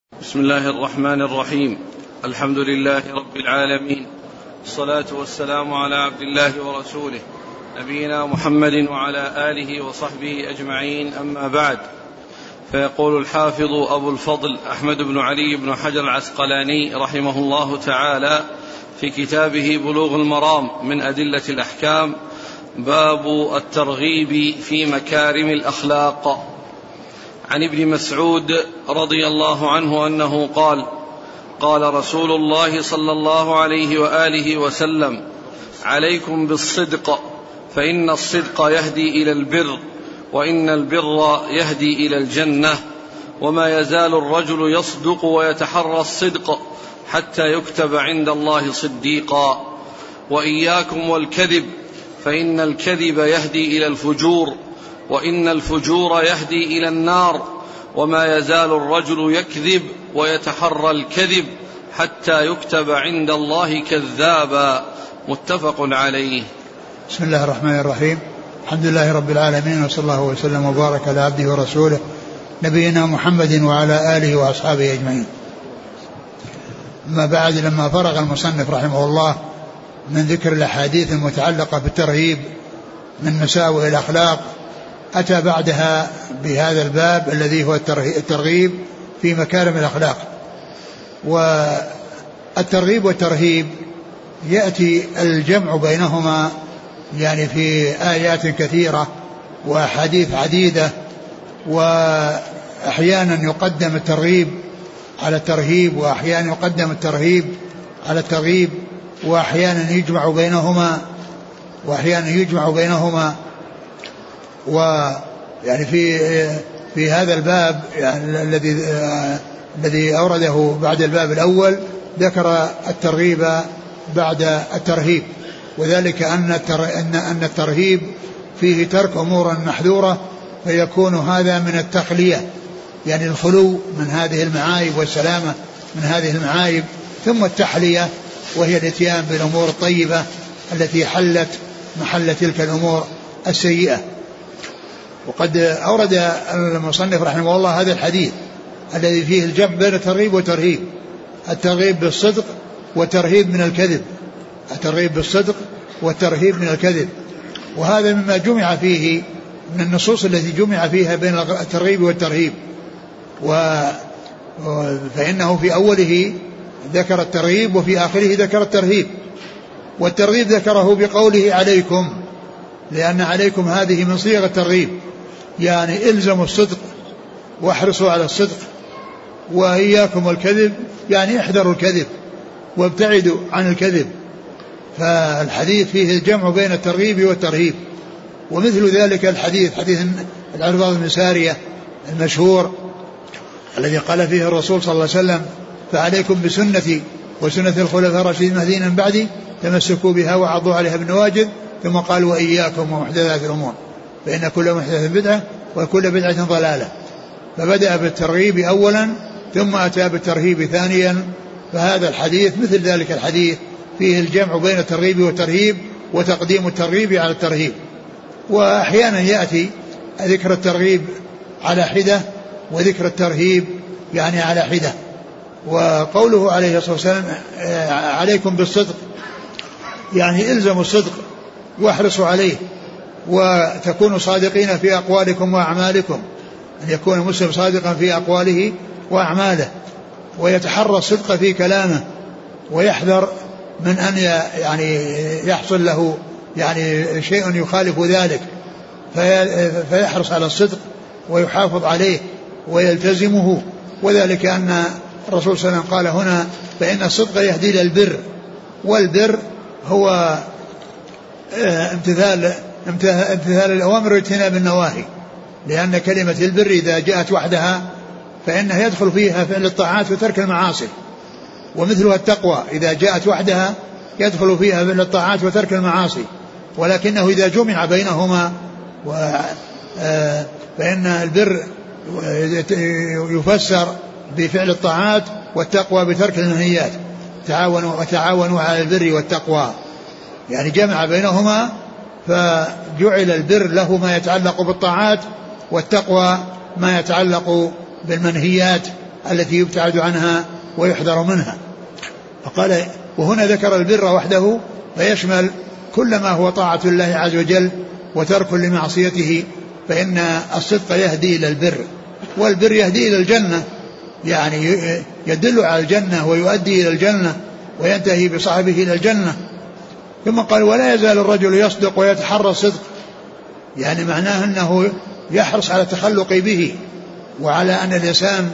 بسم الله الرحمن الرحيم. الحمد لله رب العالمين، الصلاة والسلام على عبد الله ورسوله نبينا محمد وعلى آله وصحبه أجمعين، أما بعد. فيقول الحافظ أبو الفضل أحمد بن علي بن حجر العسقلاني رحمه الله تعالى في كتابه بلوغ المرام من أدلة الأحكام: باب الترغيب في مكارم الأخلاق. عن ابن مسعود رضي الله عنه أنه قال: قال رسول الله صلى الله عليه وآله وسلم: عليكم بالصدق، فإن الصدق يهدي إلى البر، وإن البر يهدي إلى الجنة، وما يزال الرجل يصدق ويتحرى الصدق حتى يكتب عند الله صديقا. وإياكم والكذب، فإن الكذب يهدي إلى الفجور، وإن الفجور يهدي إلى النار، وما يزال الرجل يكذب ويتحرى الكذب حتى يكتب عند الله كذابا. متفق عليه. بسم الله الرحمن الرحيم. الحمد لله رب العالمين، وصلى الله وسلم وبارك على عبده ورسوله نبينا محمد وعلى آله وأصحابه أجمعين. أما بعد، لما فرغ المصنف رحمه الله من ذكر الأحاديث المتعلقة بالترهيب من مساوئ الأخلاق، أتى بعدها بهذا الباب الذي هو الترغيب في مكارم الأخلاق. والترغيب والترهيب يأتي الجمع بينهما يعني في آيات كثيرة وأحاديث عديدة، وأحيانا يقدم الترغيب على الترهيب، وأحيانا يقدم الترهيب على الترغيب، وأحيانا يجمع بينهما ويعني في هذا الباب يعني الذي أورده بعد الباب الأول ذكر الترغيب بعد الترهيب، وذلك أن الترهيب فيه ترك أمور محذورة، فيكون هذا من التخلية، يعني الخلو من هذه المعايب والسلامة من هذه المعايب، ثم التحلية وهي الاتيان بالأمور الطيبة التي حلت محل تلك الأمور السيئة. وقد أورد المصنف رحمه الله هذا الحديث الذي فيه الجمع بين الترغيب والترهيب: الترغيب بالصدق والترهيب من الكذب، الترغيب بالصدق والترهيب من الكذب. وهذا مما جمع فيه من النصوص التي جمع فيها بين الترغيب والترهيب. فإنه في أوله ذكر الترغيب وفي آخره ذكر الترهيب. والترغيب ذكره بقوله عليكم، لأن عليكم هذه من صيغ الترغيب، يعني إلزموا الصدق واحرصوا على الصدق، وإياكم والكذب يعني احذروا الكذب وابتعدوا عن الكذب. فالحديث فيه الجمع بين الترغيب والترهيب. ومثل ذلك الحديث حديث العرباض بن سارية المشهور الذي قال فيه الرسول صلى الله عليه وسلم: فعليكم بسنتي وسنة الخلفاء الراشدين المهديين من بعدي، تمسكوا بها وعضوا عليها بالنواجذ. ثم قال: وإياكم ومحدثات الأمور، فإن كل محدثة بدعة وكل بدعة ضلالة. فبدأ بالترغيب أولا ثم أتى بالترهيب ثانيا. فهذا الحديث مثل ذلك الحديث فيه الجمع بين الترغيب والترهيب وتقديم الترغيب على الترهيب. وأحيانا يأتي ذكر الترغيب على حدة وذكر الترهيب يعني على حدة. وقوله عليه الصلاة والسلام: عليكم بالصدق، يعني إلزموا الصدق واحرصوا عليه، وتكونوا صادقين في أقوالكم وأعمالكم، أن يكون المسلم صادقا في أقواله وأعماله، ويتحرى الصدق في كلامه، ويحذر من أن يعني يحصل له يعني شيء يخالف ذلك، فيحرص على الصدق ويحافظ عليه ويلتزمه. وذلك أن الرسول صلى الله عليه وسلم قال هنا: فإن الصدق يهدي إلى البر، والبر هو امتثال الأوامر واجتناب النواهي، لأن كلمة البر إذا جاءت وحدها فإنها يدخل فيها فعل الطاعات وترك المعاصي، ومثلها التقوى إذا جاءت وحدها يدخل فيها فعل الطاعات وترك المعاصي. ولكنه إذا جمع بينهما فإن البر يفسر بفعل الطاعات والتقوى بترك المنهيات، وتعاونوا على البر والتقوى، يعني جمع بينهما، فجعل البر له ما يتعلق بالطاعات، والتقوى ما يتعلق بالمنهيات التي يبتعد عنها ويحذر منها. فقال وهنا ذكر البر وحده فيشمل كل ما هو طاعة الله عز وجل وترك لمعصيته، فإن الصدق يهدي إلى البر، والبر يهدي إلى الجنة، يعني يدل على الجنة ويؤدي إلى الجنة وينتهي بصاحبه إلى الجنة. ثم قال ولا يزال الرجل يصدق ويتحرى الصدق، يعني معناه أنه يحرص على التخلق به وعلى أن الإنسان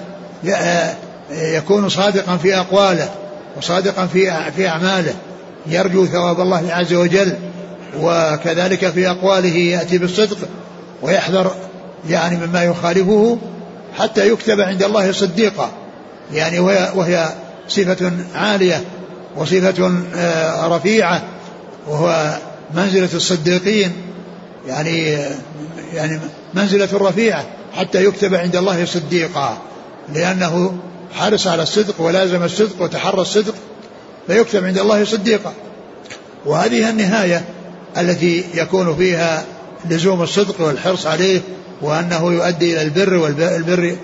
يكون صادقا في أقواله وصادقا في أعماله، يرجو ثواب الله عز وجل، وكذلك في أقواله يأتي بالصدق ويحذر يعني مما يخالفه حتى يكتب عند الله صديقا، يعني وهي صفة عالية وصفة رفيعة، وهو منزلة الصديقين، يعني منزلة رفيعة حتى يكتب عند الله صديقا، لأنه حرص على الصدق ولازم الصدق وتحرى الصدق فيكتب عند الله صديقا. وهذه النهاية التي يكون فيها لزوم الصدق والحرص عليه، وأنه يؤدي إلى البر، والبر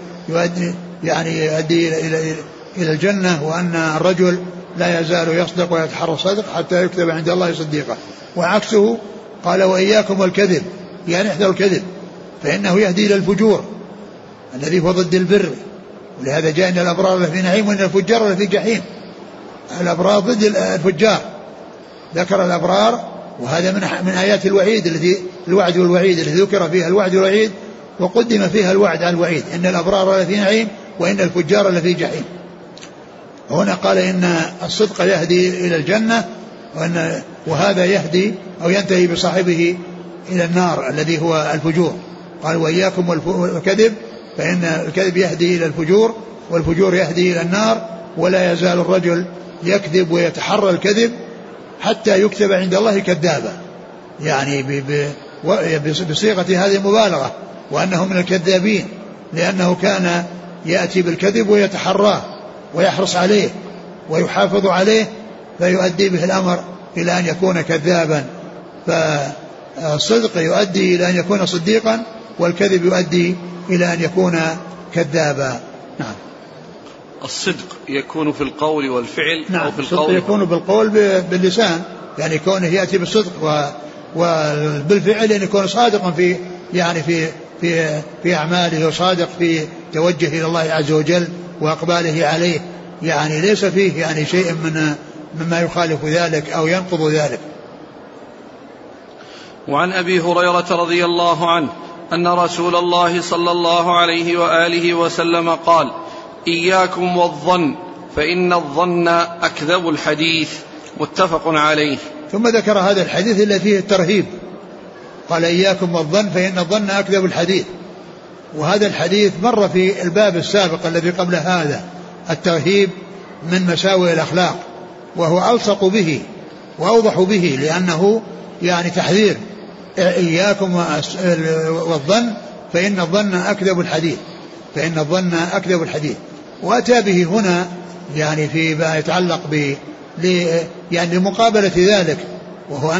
يؤدي إلى الجنة، وأن الرجل لا يزال يصدق ويتحرى الصدق حتى يكتب عند الله صديقا. وعكسه قال وإياكم والكذب، يعني احذروا الكذب فإنه يهدي إلى الفجور الذي هو ضد البر، ولهذا جاء إن الأبرار لفي نعيم وإن الفجار لفي جحيم. الأبرار ضد الفجار، ذكر الأبرار، وهذا من آيات الوعيد التي الوعد والوعيد التي ذكر فيها الوعد والوعيد وقدم فيها الوعد على الوعيد، إن الأبرار لفي نعيم وإن الفجار لفي جحيم. هنا قال إن الصدق يهدي إلى الجنة، وهذا يهدي أو ينتهي بصاحبه إلى النار الذي هو الفجور. قال وإياكم والكذب، فإن الكذب يهدي إلى الفجور والفجور يهدي إلى النار، ولا يزال الرجل يكذب ويتحرى الكذب حتى يكتب عند الله كذابا، يعني بصيغة هذه المبالغة، وأنه من الكذابين، لأنه كان يأتي بالكذب ويتحراه ويحرص عليه ويحافظ عليه، فيؤدي به الأمر إلى أن يكون كذابا. فالصدق يؤدي إلى أن يكون صديقا، والكذب يؤدي إلى أن يكون كذابا. نعم. الصدق يكون في القول والفعل، نعم. أو في القول يكون بالقول باللسان، يعني كونه يأتي بالصدق، وبالفعل أن يكون صادقا في يعني في أعماله، وصادق في توجه إلى الله عز وجل وأقباله عليه، يعني ليس فيه يعني شيء مما يخالف ذلك أو ينقض ذلك. وعن أبي هريرة رضي الله عنه أن رسول الله صلى الله عليه وآله وسلم قال إياكم والظن فإن الظن أكذب الحديث، متفق عليه. ثم ذكر هذا الحديث الذي فيه الترهيب، قال إياكم والظن فإن الظن أكذب الحديث. وهذا الحديث مر في الباب السابق الذي قبل هذا، الترهيب من مساوئ الأخلاق، وهو ألصق به وأوضح به، لأنه يعني تحذير إياكم والظن فإن الظن أكذب الحديث، فإن الظن أكذب الحديث. وأتى به هنا يعني فيما يتعلق يعني لمقابلة ذلك، وهو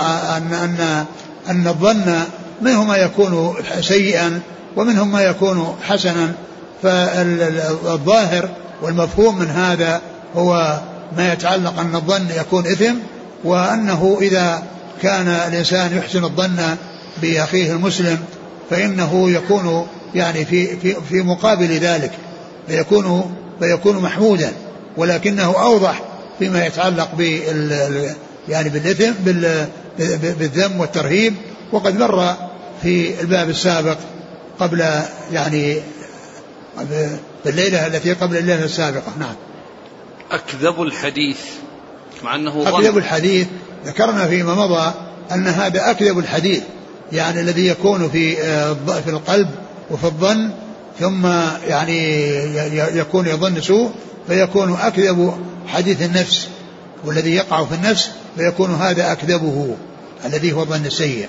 أن الظن منه ما يكون سيئا ومنهم ما يكون حسنا، فالظاهر والمفهوم من هذا هو ما يتعلق أن الظن يكون إثم، وأنه إذا كان الإنسان يحسن الظن بأخيه المسلم فإنه يكون يعني في مقابل ذلك فيكون محمودا، ولكنه أوضح فيما يتعلق يعني بالإثم بالذم والترهيب، وقد مر في الباب السابق قبل يعني بالليلة التي قبل الليلة السابقة. نعم. أكذب الحديث، مع أنه أكذب الحديث ذكرنا فيما مضى أن هذا أكذب الحديث، يعني الذي يكون في القلب وفي الظن، ثم يعني يكون يظن سوء فيكون أكذب حديث النفس، والذي يقع في النفس فيكون هذا أكذبه الذي هو ظن السيء.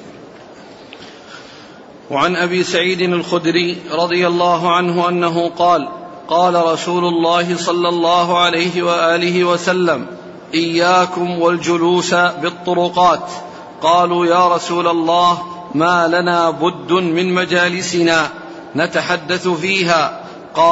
وعن أبي سعيد الخدري رضي الله عنه أنه قال قال رسول الله صلى الله عليه وآله وسلم إياكم والجلوس بالطرقات. قالوا يا رسول الله ما لنا بد من مجالسنا نتحدث فيها؟ قال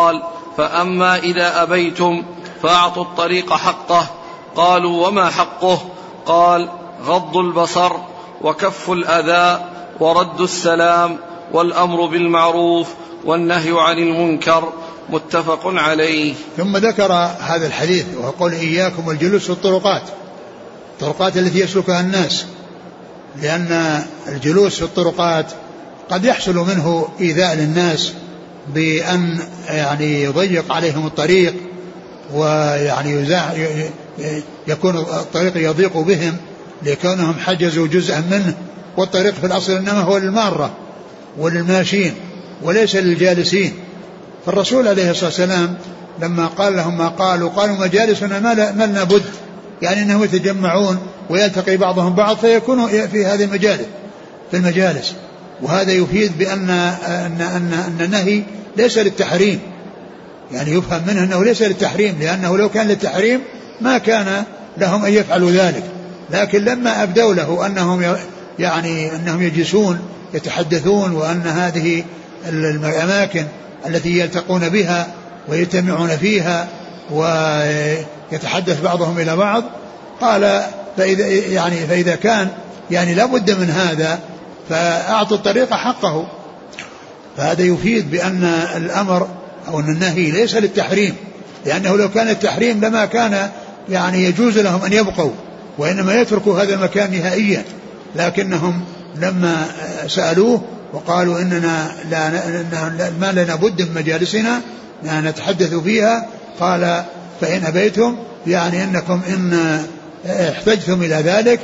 فأما إذا أبيتم فأعطوا الطريق حقه. قالوا وما حقه؟ قال غض البصر وكف الأذى ورد السلام والأمر بالمعروف والنهي عن المنكر. متفق عليه. ثم ذكر هذا الحديث وقال إياكم والجلوس في الطرقات التي يسلكها الناس، لأن الجلوس في الطرقات قد يحصل منه إيذاء للناس بأن يعني يضيق عليهم الطريق، ويعني يكون الطريق يضيق بهم لكونهم حجزوا جزءا منه، والطريق في الأصل إنما هو للمارة وللماشين وليس للجالسين. فالرسول عليه الصلاة والسلام لما قال لهم ما قالوا مجالسنا ما لنا بد، يعني أنهم يتجمعون ويلتقي بعضهم بعض فيكونوا في هذه المجالس. وهذا يفيد بأن النهي ليس للتحريم، يعني يفهم منه أنه ليس للتحريم، لأنه لو كان للتحريم ما كان لهم أن يفعلوا ذلك. لكن لما أبدوا له أنهم يجلسون يتحدثون، وأن هذه الأماكن التي يلتقون بها ويجتمعون فيها ويتحدث بعضهم إلى بعض، قال فإذا كان لابد من هذا فأعطوا الطريق حقه. فهذا يفيد بأن الأمر أو أن النهي ليس للتحريم، لأنه لو كان التحريم لما كان يجوز لهم أن يبقوا، وإنما يتركوا هذا المكان نهائيا. لكنهم لما سألوه وقالوا إننا ما لنا بد من مجالسنا نتحدث فيها، قال فإن أبيتم أنكم إن احتجتم إلى ذلك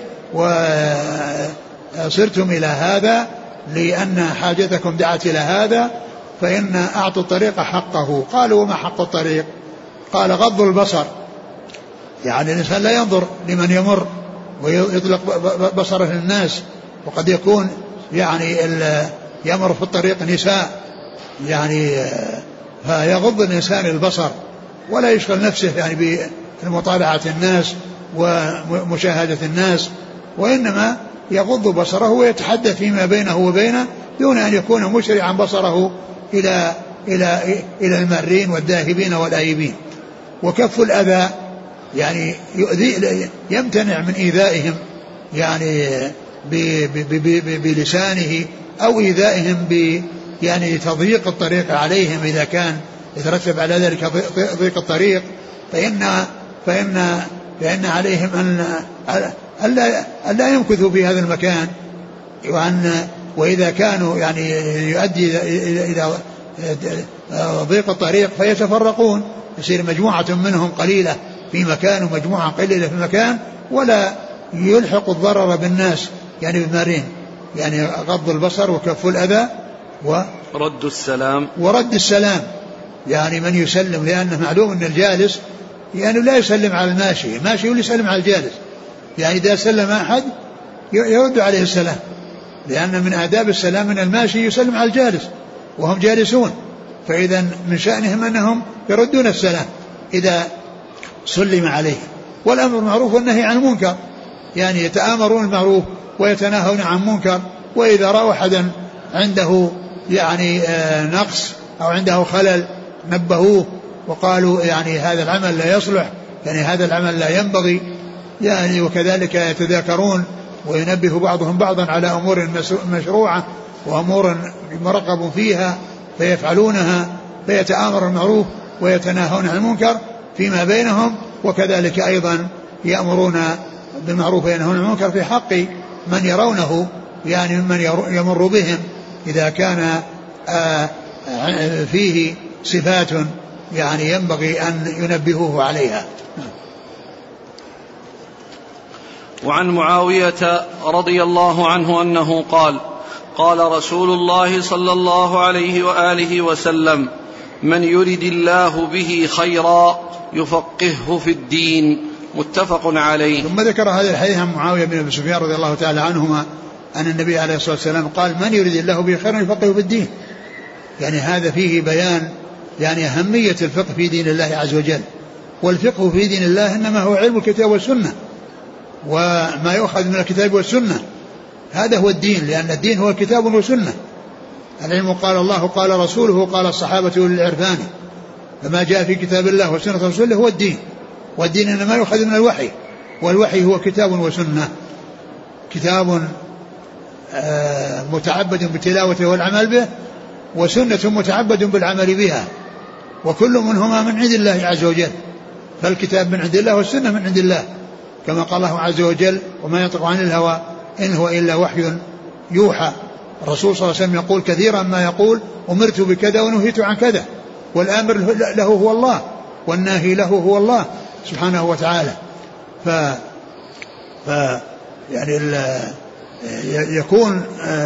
وصرتم إلى هذا لأن حاجتكم دعت إلى هذا فإن أعطوا الطريق حقه. قالوا وما حق الطريق؟ قال غض البصر، الإنسان لا ينظر لمن يمر ويطلق بصره للناس، وقد يكون يمر في الطريق نساء فيغض الإنسان البصر ولا يشغل نفسه بمطالعة الناس ومشاهدة الناس، وإنما يغض بصره ويتحدث فيما بينه وبينه دون أن يكون مشرعا بصره إلى المارين والذاهبين والآيبين. وكف الأذى يمتنع من إيذائهم بلسانه أو إيذائهم تضييق الطريق عليهم إذا كان يترتب على ذلك ضيق الطريق، فإن عليهم أن لا يمكثوا في هذا المكان، وإذا كانوا يؤدي إلى ضيق الطريق فيتفرقون، يصير مجموعة منهم قليلة في مكان ومجموعة قليلة في مكان، ولا يلحق الضرر بالناس بالمارين. غض البصر وكف الأذى ورد السلام من يسلم، لأنه معلوم أن الجالس لا يسلم على الماشي ولا يسلم على الجالس، إذا سلم أحد يرد عليه السلام، لأن من آداب السلام من الماشي يسلم على الجالس وهم جالسون، فإذا من شأنهم أنهم يردون السلام إذا سلم عليه. والأمر بالمعروف والنهي عن المنكر، يتآمرون المعروف ويتناهون عن منكر، وإذا رأوا أحدا عنده نقص أو عنده خلل نبهوه وقالوا هذا العمل لا يصلح، هذا العمل لا ينبغي، وكذلك يتذاكرون وينبه بعضهم بعضا على أمور مشروعة وأمور مرغب فيها فيفعلونها، فيتآمر المعروف ويتناهون عن المنكر فيما بينهم، وكذلك أيضا يأمرون بالمعروف وينهون عن المنكر في حق من يرونه ممن يمر بهم إذا كان فيه صفات ينبغي أن ينبهوه عليها. وعن معاوية رضي الله عنه أنه قال رسول الله صلى الله عليه وآله وسلم: من يرد الله به خيرا يفقهه في الدين. متفق عليه. ثم ذكر هذا الحديث عن معاوية بن أبي سفيان رضي الله تعالى عنهما أن النبي عليه الصلاة والسلام قال: من يرد الله به خيرا يفقهه في الدين. هذا فيه بيان أهمية الفقه في دين الله عز وجل. والفقه في دين الله إنما هو علم الكتاب والسنة وما يؤخذ من الكتاب والسنة، هذا هو الدين، لأن الدين هو الكتاب والسنة. العلم قال الله قال رسوله قال الصحابة والعرفان. فما جاء في كتاب الله وسنة رسوله هو الدين، والدين إنما يؤخذ من الوحي، والوحي هو كتاب وسنة، كتاب متعبد بتلاوته والعمل به، وسنة متعبد بالعمل بها، وكل منهما من عند الله عز وجل. فالكتاب من عند الله والسنة من عند الله، كما قال الله عز وجل: وما ينطق عن الهوى إن هو إلا وحي يوحى. الرسول صلى الله عليه وسلم يقول كثيرا ما يقول: أمرت بكذا ونهيت عن كذا، والآمر له هو الله والناهي له هو الله سبحانه وتعالى. يعني يكون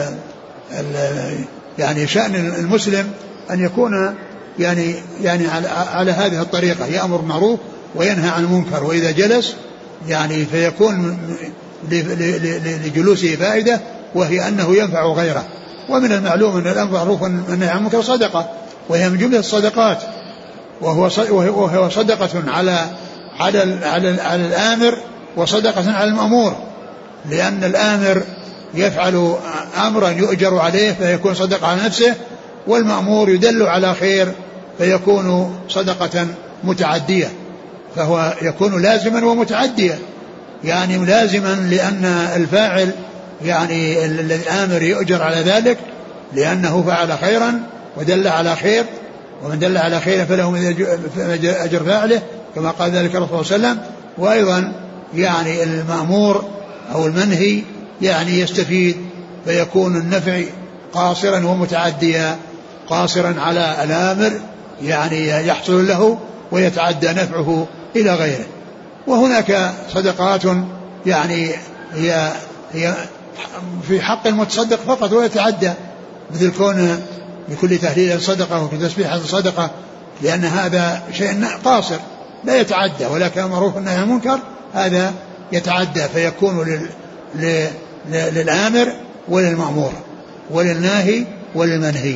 يعني شأن المسلم أن يكون يعني على هذه الطريقة، يأمر بالمعروف وينهى عن المنكر، وإذا جلس يعني فيكون لجلوسه فائدة، وهي أنه ينفع غيره. ومن المعلوم أن الأمر بالمعروف والنهي عن المنكر صدقة، وهي من جملة الصدقات، وهو صدقة على الآمر وصدقة على المأمور، لأن الآمر يفعل أمرا يؤجر عليه فيكون صدقة على نفسه، والمأمور يدل على خير فيكون صدقة متعدية، فهو يكون لازما ومتعديا. يعني لازما لأن الفاعل يعني الآمر يؤجر على ذلك لأنه فعل خيرا ودل على خير، ومن دل على خير فله من أجر فاعله، كما قال ذلك الرسول صلى الله عليه وسلم. وأيضا يعني المأمور أو المنهي يعني يستفيد، فيكون النفع قاصرا ومتعديا، قاصرا على الآمر يعني يحصل له ويتعدى نفعه إلى غيره. وهناك صدقات يعني هي في حق المتصدق فقط ويتعدى، مثل كون بكل تهليل صدقة وكل تسبيح صدقة، لأن هذا شيء قاصر لا يتعدى، ولكن معروف النهي عن المنكر هذا يتعدى، فيكون للآمر وللمأمور وللناهي وللمنهي.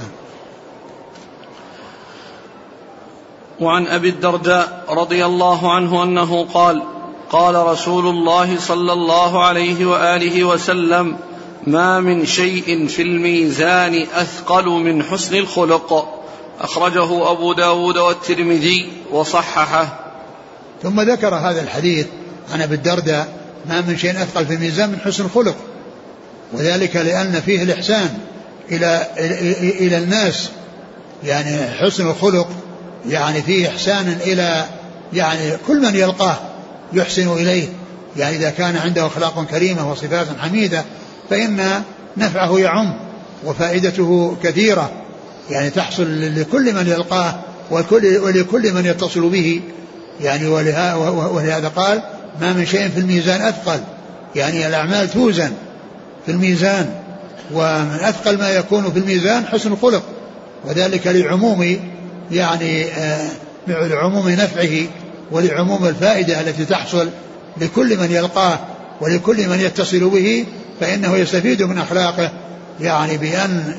وعن أبي الدرداء رضي الله عنه أنه قال: قال رسول الله صلى الله عليه وآله وسلم: ما من شيء في الميزان أثقل من حسن الخلق. أخرجه أبو داود والترمذي وصححه. ثم ذكر هذا الحديث عن أبي الدرداء: ما من شيء أثقل في الميزان من حسن الخلق، وذلك لأن فيه الإحسان إلى الناس، يعني حسن الخلق يعني فيه إحسان إلى يعني كل من يلقاه يحسن إليه، يعني إذا كان عنده أخلاق كريمة وصفات حميدة فإن نفعه يعم وفائدته كثيرة، يعني تحصل لكل من يلقاه ولكل من يتصل به. يعني ولهذا قال: ما من شيء في الميزان أثقل، يعني الأعمال توزن في الميزان، ومن أثقل ما يكون في الميزان حسن الخلق، وذلك لعموم يعني لعموم نفعه ولعموم الفائدة التي تحصل لكل من يلقاه ولكل من يتصل به، فإنه يستفيد من أخلاقه، يعني بأن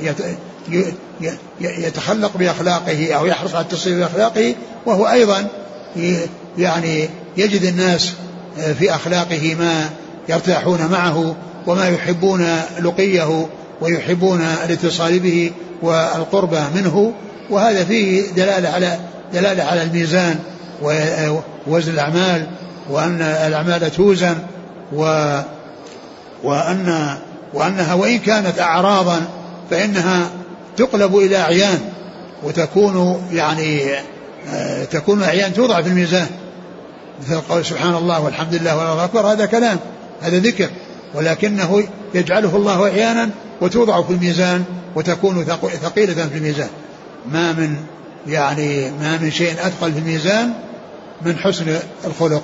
يتخلق بأخلاقه أو يحرص على التصرف بأخلاقه، وهو أيضا يعني يجد الناس في أخلاقه ما يرتاحون معه وما يحبون لقيه ويحبون الاتصال به والقرب منه. وهذا فيه دلالة على الميزان ووزن الأعمال، وأن الأعمال توزن، وأنها وإن كانت أعراضا فإنها تقلب إلى أعيان، وتكون يعني تكون أعيان توضع في الميزان، مثل قول سبحان الله والحمد لله والله أكبر، هذا كلام، هذا ذكر، ولكنه يجعله الله أحيانا وتوضع في الميزان وتكون ثقيلة في الميزان. ما من شيء أثقل في الميزان من حسن الخلق.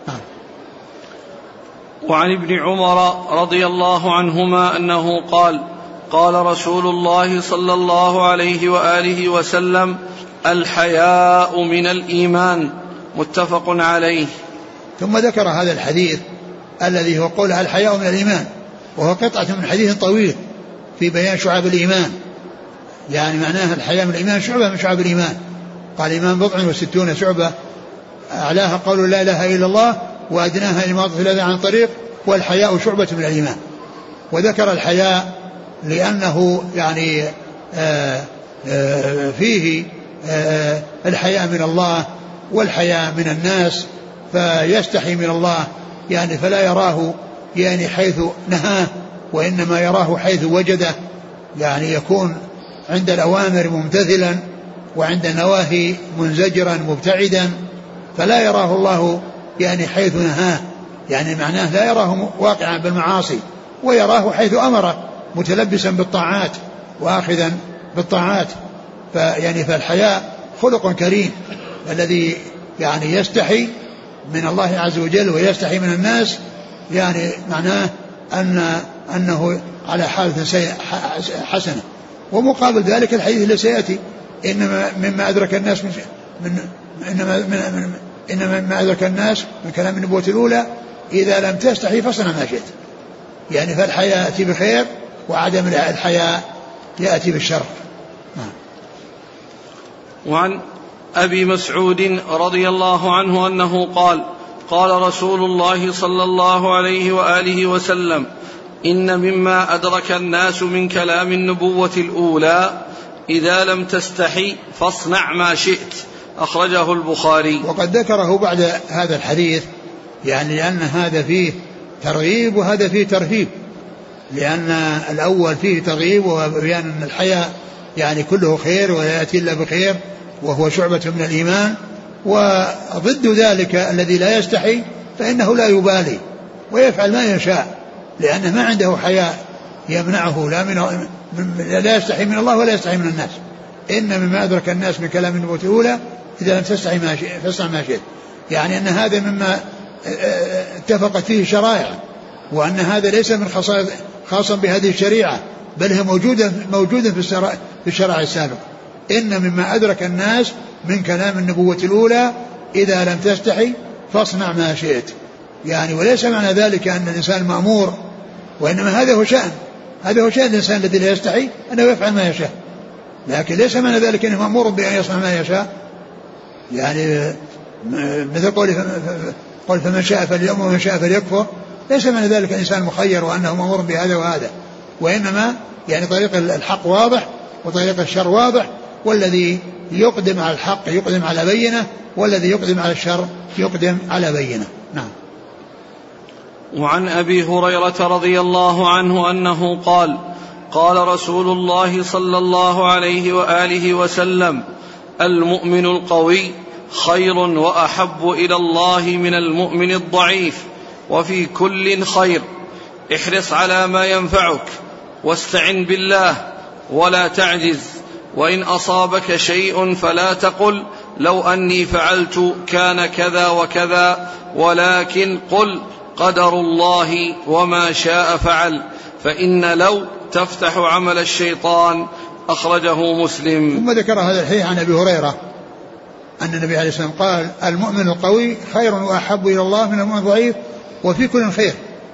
وعن ابن عمر رضي الله عنهما أنه قال: قال رسول الله صلى الله عليه وآله وسلم: الحياء من الإيمان. متفق عليه. ثم ذكر هذا الحديث الذي هو قول الحياء من الإيمان، وهو قطعة من حديث طويل في بيان شعب الإيمان، يعني معناها الحياء من الإيمان شعبة من شعب الإيمان. قال: الإيمان 69 شعبة، أعلاها قول لا إله إلا الله، وأدناها إماطة الأذى عن طريق، والحياء شعبة من الإيمان. وذكر الحياء لأنه يعني فيه الحياء من الله والحياء من الناس، فيستحي من الله يعني فلا يراه يعني حيث نهاه، وإنما يراه حيث وجده، يعني يكون عند الأوامر ممتثلا وعند النواهي منزجرا مبتعدا، فلا يراه الله يعني حيث نهاه، يعني معناه لا يراه واقعا بالمعاصي، ويراه حيث أمره متلبسا بالطاعات وآخذا بالطاعات. فالحياء خلق كريم، الذي يعني يستحي من الله عز وجل ويستحي من الناس، يعني معناه أنه على حالة حسنة. ومقابل ذلك الحديث الذي سيأتي: إنما مما أدرك الناس إنما أدرك الناس من كلام النبوة الأولى: إذا لم تستحي فاصنع ما شئت. يعني فالحياء يأتي بخير، وعدم الحياء يأتي بالشر. وعن أبي مسعود رضي الله عنه أنه قال: قال رسول الله صلى الله عليه وآله وسلم: إن مما أدرك الناس من كلام النبوة الأولى: إذا لم تستحي فاصنع ما شئت. أخرجه البخاري. وقد ذكره بعد هذا الحديث، يعني لأن هذا فيه ترغيب وهذا فيه ترهيب، لأن الأول فيه ترغيب وبيان أن الحياء يعني كله خير ولا يأتي إلا بخير، وهو شعبة من الإيمان. وضد ذلك الذي لا يستحي فإنه لا يبالي ويفعل ما يشاء، لأنه ما عنده حياء يمنعه لا يستحي من الله ولا يستحي من الناس. إن مما أدرك الناس من كلام النبوة الأولى: إذا لم تستحي فاصنع ما شئت. يعني أن هذا مما اتفقت فيه شرائع، وأن هذا ليس من خاصا بهذه الشريعة، بل هي موجودة في الشرائع السابق. إن مما أدرك الناس من كلام النبوة الأولى: إذا لم تستحي فاصنع ما شئت. يعني وليس معنى ذلك أن الإنسان مأمور، وإنما هذا هو شأن الإنسان الذي لا يستحي أنه يفعل ما يشاء، لكن ليس معنى ذلك أنه مأمور بأن يصنع ما يشاء. يعني مثل قول فمن شاء فليؤمن ومن شاء فليكفر، ليس معنى ذلك الإنسان مخير وأنه مأمور بهذا وهذا، وإنما يعني طريق الحق واضح وطريق الشر واضح، والذي يقدم على الحق يقدم على بينة، والذي يقدم على الشر يقدم على بينة. نعم. وعن أبي هريرة رضي الله عنه أنه قال: قال رسول الله صلى الله عليه وآله وسلم: المؤمن القوي خير وأحب إلى الله من المؤمن الضعيف، وفي كل خير. احرص على ما ينفعك، واستعن بالله، ولا تعجز. وإن أصابك شيء فلا تقل لو أني فعلت كان كذا وكذا، ولكن قل قدر الله وما شاء فعل، فإن لو تفتح عمل الشيطان. أخرجه مسلم. ثم ذكر هذا الحديث عن أبي هريرة أن النبي عليه الصلاة والسلام قال: المؤمن القوي خير وأحب إلى الله من المؤمن الضعيف، وفي كل خير.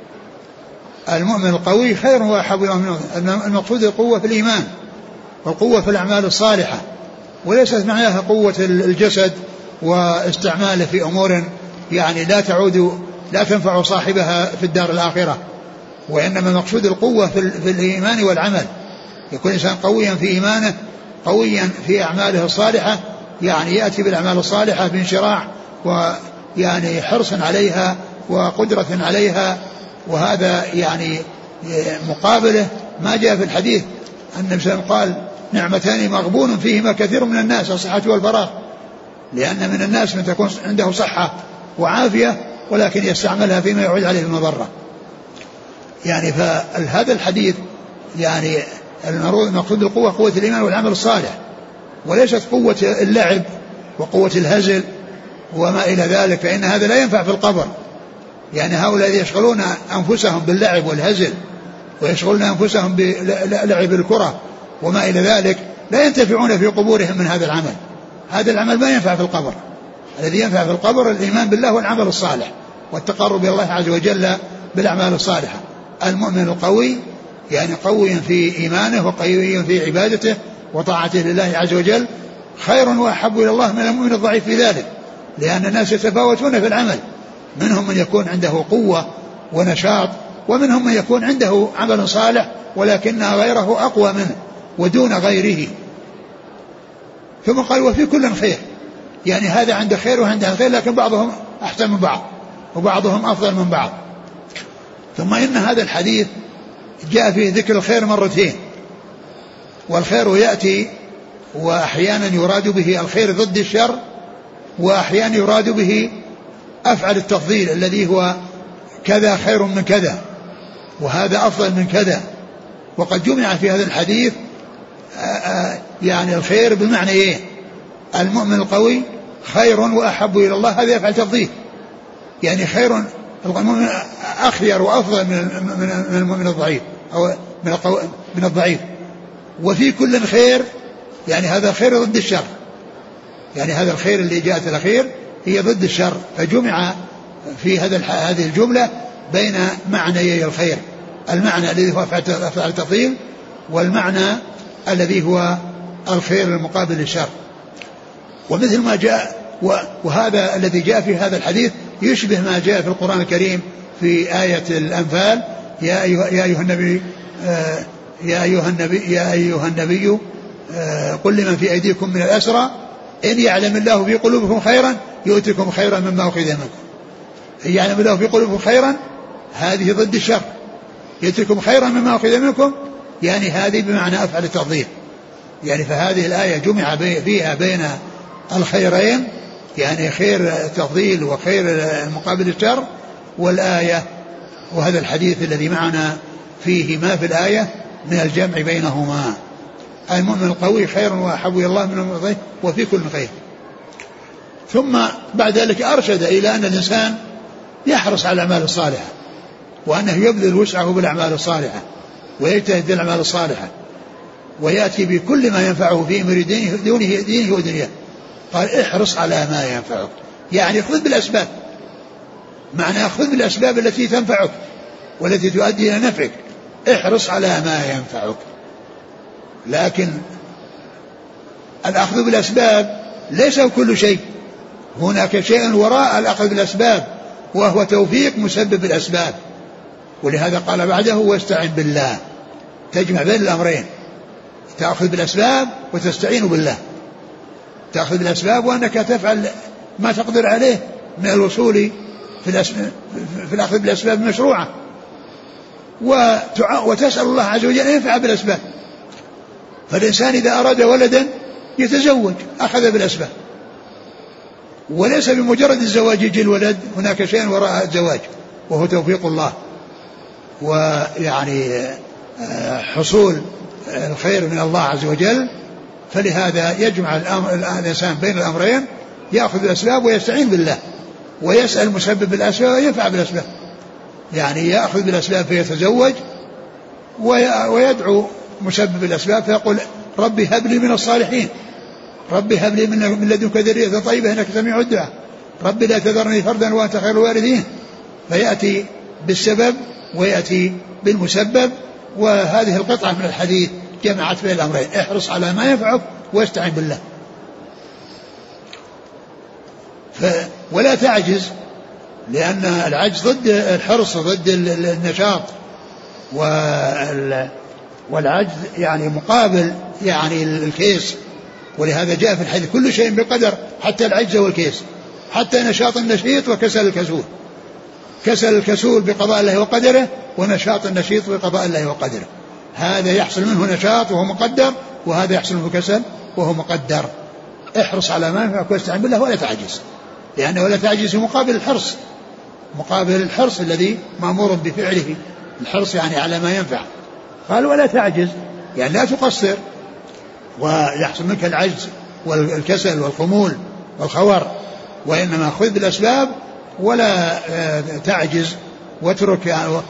المؤمن القوي خير وأحب إلى الله. المقصود القوة في الإيمان والقوة في الأعمال الصالحة، وليست معناها قوة الجسد واستعماله في أمور يعني لا تنفع صاحبها في الدار الآخرة، وإنما المقصود القوة في الإيمان والعمل. يكون إنسان قويا في إيمانه، قويا في أعماله الصالحة، يعني يأتي بالأعمال الصالحة بانشراح ويعني حرص عليها وقدرة عليها. وهذا يعني مقابله ما جاء في الحديث أن النبي صلى الله عليه وسلم قال: نعمتان مغبون فيهما كثير من الناس: الصحة والفراغ. لأن من الناس من تكون عنده صحة وعافية ولكن يستعملها فيما يعود عليه المضرة. يعني فهذا الحديث يعني المقصود القوة قوة الإيمان والعمل الصالح، وليست قوة اللعب وقوة الهزل وما إلى ذلك، فإن هذا لا ينفع في القبر. يعني هؤلاء يشغلون أنفسهم باللعب والهزل ويشغلون أنفسهم بلعب الكرة وما إلى ذلك، لا ينتفعون في قبورهم من هذا العمل. هذا العمل ما ينفع في القبر. الذي ينفع في القبر الإيمان بالله والعمل الصالح والتقرب إلى الله عز وجل بالأعمال الصالحة. المؤمن القوي يعني قوي في إيمانه وقوي في عبادته وطاعته لله عز وجل خير وأحب إلى الله من المؤمن الضعيف في ذلك، لأن الناس يتفاوتون في العمل، منهم من يكون عنده قوة ونشاط، ومنهم من يكون عنده عمل صالح ولكن غيره أقوى منه ودون غيره. ثم قال وفي كل خير، يعني هذا عنده خير وعنده خير، لكن بعضهم أحسن من بعض وبعضهم أفضل من بعض. ثم إن هذا الحديث جاء فيه ذكر الخير مرتين، والخير يأتي وأحيانا يراد به الخير ضد الشر، وأحيانا يراد به أفعل التفضيل الذي هو كذا خير من كذا وهذا أفضل من كذا. وقد جمع في هذا الحديث يعني الخير بالمعنى إيه؟ المؤمن القوي خير وأحب إلى الله، هذا يفعل تفضيل، يعني خير المؤمن أخير وأفضل من المؤمن الضعيف أو من الضعيف. وفي كل خير، يعني هذا خير ضد الشر، يعني هذا الخير اللي جاءت الأخير هي ضد الشر، فجمع في هذه الجملة بين معنيي الخير، المعنى الذي هو أفعال التفضيل والمعنى الذي هو الخير المقابل للشر. ومثل ما جاء وهذا الذي جاء في هذا الحديث يشبه ما جاء في القرآن الكريم في آية الأنفال: يا أيها النبي قل لمن في أيديكم من الأسرى إن يعلم الله في قلوبكم خيرا يؤتكم خيرا مما أخذ منكم. إن يعلم الله في قلوبكم خيرا هذه ضد الشر، يؤتكم خيرا مما أخذ منكم، يعني هذه بمعنى أفعل التفضيل. يعني فهذه الآية جمع فيها بين الخيرين، يعني خير التفضيل وخير المقابل الشر، والآية وهذا الحديث الذي معنا فيه ما في الآية من الجمع بينهما. المؤمن القوي خير وأحب إلى الله من المؤمن الضعيف وفي كل خير. ثم بعد ذلك أرشد إلى أن الإنسان يحرص على الأعمال الصالحة، وأنه يبذل وسعه بالأعمال الصالحة ويجتهد بالأعمال الصالحة ويأتي بكل ما ينفعه في أمر دينه ودنياه. قال احرص على ما ينفعك، يعني خذ بالأسباب، معنى خذ بالأسباب التي تنفعك والتي تؤدي إلى نفعك، احرص على ما ينفعك. لكن الأخذ بالأسباب ليس كل شيء، هناك شيء وراء الأخذ بالأسباب وهو توفيق مسبب الأسباب. ولهذا قال بعده واستعن بالله، تجمع بين الأمرين، تأخذ بالأسباب وتستعين بالله. تأخذ بالأسباب وأنك تفعل ما تقدر عليه من الوصول في الأخذ بالأسباب المشروعة، وتسأل الله عز وجل أن ينفع بالأسباب. فالإنسان إذا أراد ولدا يتزوج أخذ بالأسباب، وليس بمجرد الزواج يجي الولد، هناك شيء وراء الزواج وهو توفيق الله ويعني حصول الخير من الله عز وجل. فلهذا يجمع الإنسان بين الأمرين، يأخذ الأسباب ويستعين بالله ويسأل مسبب الأسباب وينفع بالأسباب، يعني يأخذ بالأسباب فيتزوج ويدعو مسبب الأسباب فيقول ربي هب لي من الصالحين، ربي هب لي من لدنك ذرية طيبة إنك سميع الدعاء، ربي لا تذرني فردا وأنت خير الوارثين. فيأتي بالسبب ويأتي بالمسبب. وهذه القطعة من الحديث جمعت بين الأمرين، احرص على ما ينفعك واستعن بالله. ولا تعجز، لأن العجز ضد الحرص ضد النشاط، والعجز يعني مقابل يعني الكيس. ولهذا جاء في الحديث كل شيء بقدر، حتى العجز والكيس، حتى نشاط النشيط وكسل الكسول. كسل الكسول بقضاء الله وقدره، ونشاط النشيط بقضاء الله وقدره. هذا يحصل منه نشاط وهو مقدر، وهذا يحصل منه كسل وهو مقدر. احرص على ما ينفعك واستعن بالله ولا تعجز، لأنه ولا تعجز مقابل الحرص، مقابل الحرص الذي مأمور بفعله، الحرص يعني على ما ينفع. قال ولا تعجز، يعني لا تقصر ويحصل منك العجز والكسل والخمول والخور، وإنما خذ بالأسباب ولا تعجز واترك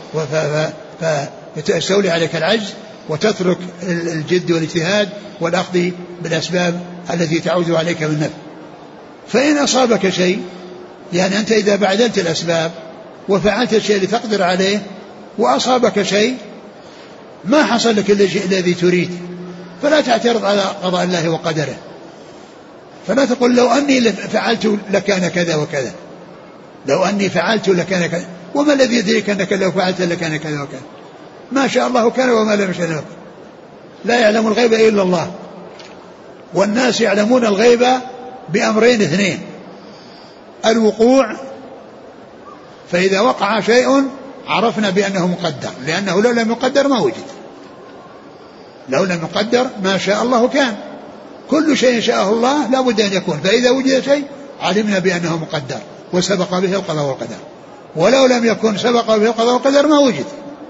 فتستولي عليك العجز وتترك الجد والاجتهاد والأخذ بالأسباب التي تعود عليك بالنفع. فإن أصابك شيء، يعني أنت إذا بعدلت الأسباب وفعلت الشيء اللي تقدر عليه وأصابك شيء ما حصل لك الذي تريد، فلا تعترض على قضاء الله وقدره، فلا تقول لو أني فعلت لكان كذا وكذا، لو أني فعلت لكان كذا، وما الذي يدريك أنك لو فعلت لكان كذا وكذا، ما شاء الله كان وما لم يشاء لم يكن، لا يعلم الغيب إلا الله. والناس يعلمون الغيب بأمرين اثنين: الوقوع، فإذا وقع شيء عرفنا بأنه مقدر، لأنه لو لم يقدر ما وجد، لو لم يقدر ما شاء الله كان، كل شيء شاءه الله لا بد أن يكون، فإذا وجد شيء علمنا بأنه مقدر وسبق به القضاء والقدر، ولو لم يكن سبق به القضاء والقدر ما وجد.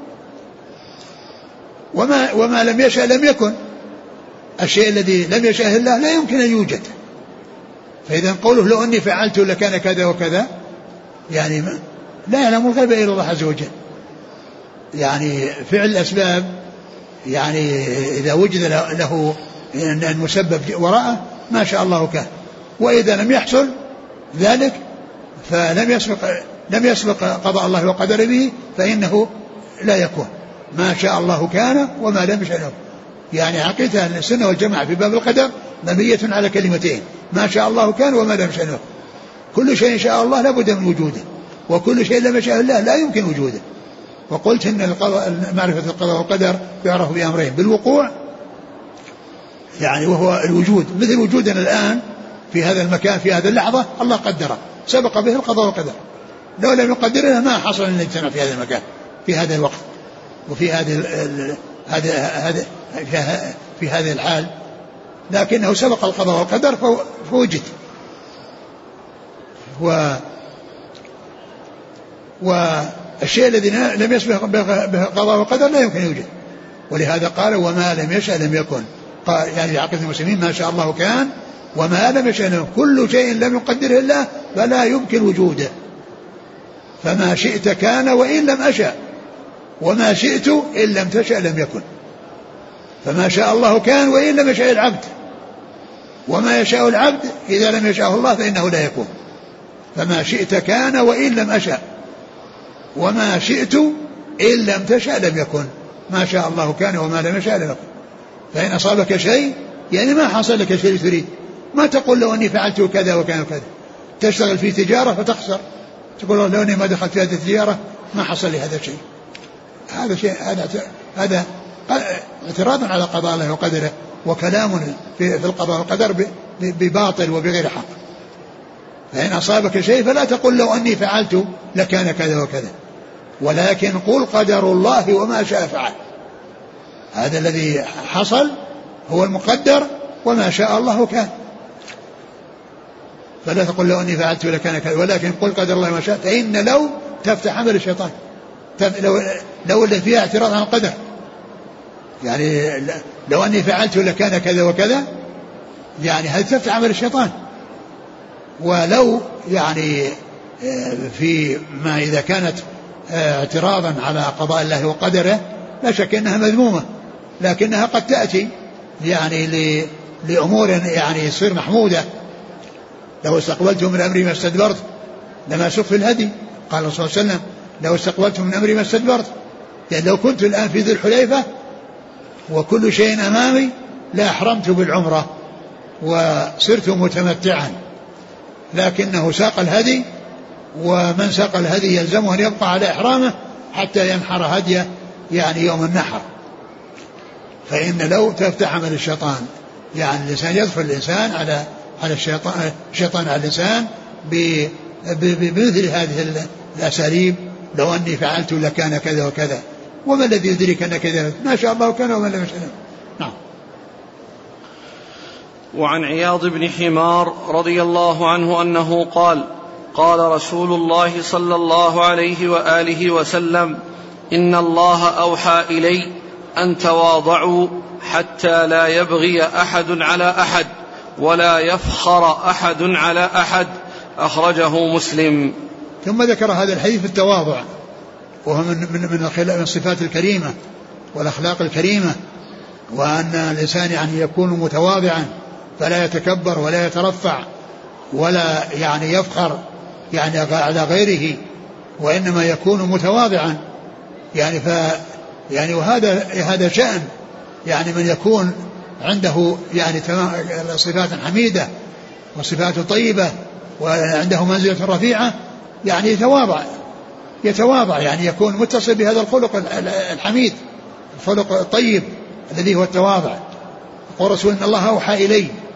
وما لم يشأ لم يكن، الشيء الذي لم يشأه الله لا يمكن أن يوجد. فإذا قوله لو أني فعلت لكان كذا وكذا، يعني لا يعلم الغيب إلا الله عز وجل. يعني فعل الأسباب، يعني إذا وجد له المسبب وراءه ما شاء الله كان، وإذا لم يحصل ذلك فلم يسبق قضاء الله وقدر به فإنه لا يكون. ما شاء الله كان وما لم يشأ له. يعني عقيدة أهل السنة والجماعة في باب القدر مبنية على كلمتين: ما شاء الله كان وما لم يشأ له. كل شيء شاء الله لا بد من وجوده، وكل شيء لم يشاء الله لا يمكن وجوده. وقلت إن معرفة القضاء والقدر يعرف بأمرين: بالوقوع، يعني وهو الوجود، مثل وجودنا الآن في هذا المكان في هذه اللحظة الله قدره، سبق به القضاء والقدر، لو لم يقدرنا ما حصل أن نجتمع في هذا المكان في هذا الوقت وفي في هذه الحال، لكنه سبق القضاء والقدر فوجد. والشيء الذي لم يسبق به القضاء والقدر لا يمكن يوجد، ولهذا قال وما لم يشأ لم يكن. قال يعني عقيدة المسلمين ما شاء الله كان وما لم يشأ لم يكن، كل شيء لم يقدره الله فلا يمكن وجوده. فما شئت كان وإن لم أشأ، وما شئت إن لم تشأ لم يكن. فما شاء الله كان وإن لم يشاء العبد، وما يشاء العبد إذا لم يشاءه الله فإنه لا يكون. فما شئت كان وإن لم أشأ، وما شئت إن لم تشأ لم يكن. ما شاء الله كان وما لم يشاء لم يكن. فإن أصابك شيء يعني ما حصل لك شيء تريد، ما تقول لو أني فعلت كذا وكان وكذا. تشتغل في تجارة فتخسر، تقول لو أني ما دخلت في هذه التجارة ما حصل لي هذا الشيء. هذا اعتراض على قضاء الله وقدره، وكلام في القضاء والقدر بباطل وبغير حق. فإن أصابك شيء فلا تقل لو أني فعلت لكان كذا وكذا، ولكن قل قدر الله وما شاء فعل. هذا الذي حصل هو المقدر وما شاء الله كان. فلا تقل لو أني فعلت لكان كذا، ولكن قل قدر الله وما شاء. فإن لو تفتح عمل الشيطان، لو اللي فيها اعتراض عن القدر، يعني لو أني فعلت لكان كذا وكذا، يعني هذا تفتح عمل الشيطان. ولو يعني في ما إذا كانت اعتراضا على قضاء الله وقدره لا شك أنها مذمومة، لكنها قد تأتي يعني لأمور يعني يصير محمودة. لو استقبلت من أمري ما استدبرت لما سق في الهدي، قال الرسول صلى الله عليه وسلم لو استقبلت من أمري ما استدبرت. يعني لو كنت الآن في ذي الحليفة وكل شيء أمامي لا أحرمت بالعمرة وصرت متمتعا، لكنه ساق الهدي، ومن ساق الهدي يلزمه أن يبقى على إحرامه حتى ينحر هديه يعني يوم النحر. فإن لو تفتح عمل الشيطان، يعني الإنسان يدخل الإنسان على الشيطان على الإنسان بمثل هذه الأساليب: لو أني فعلت لكان كذا وكذا، وما الذي يدرك أن كذا، ما شاء الله كان وما لم يشاء. نعم. وعن عياض بن حمار رضي الله عنه أنه قال: قال رسول الله صلى الله عليه وآله وسلم: إن الله أوحى إلي أن تواضعوا حتى لا يبغي أحد على أحد ولا يفخر أحد على أحد. أخرجه مسلم. ثم ذكر هذا الحديث في التواضع، وهو من الصفات الكريمة والأخلاق الكريمة، وأن الإنسان يعني يكون متواضعا فلا يتكبر ولا يترفع ولا يعني يفخر يعني على غيره، وإنما يكون متواضعا يعني يعني وهذا شأن يعني من يكون عنده يعني صفات حميدة وصفات طيبة وعنده منزلة رفيعة، يعني يتواضع يعني يكون متصل بهذا الخلق الحميد، الخلق الطيب الذي هو التواضع. يقول رسول إن الله أوحى إلي،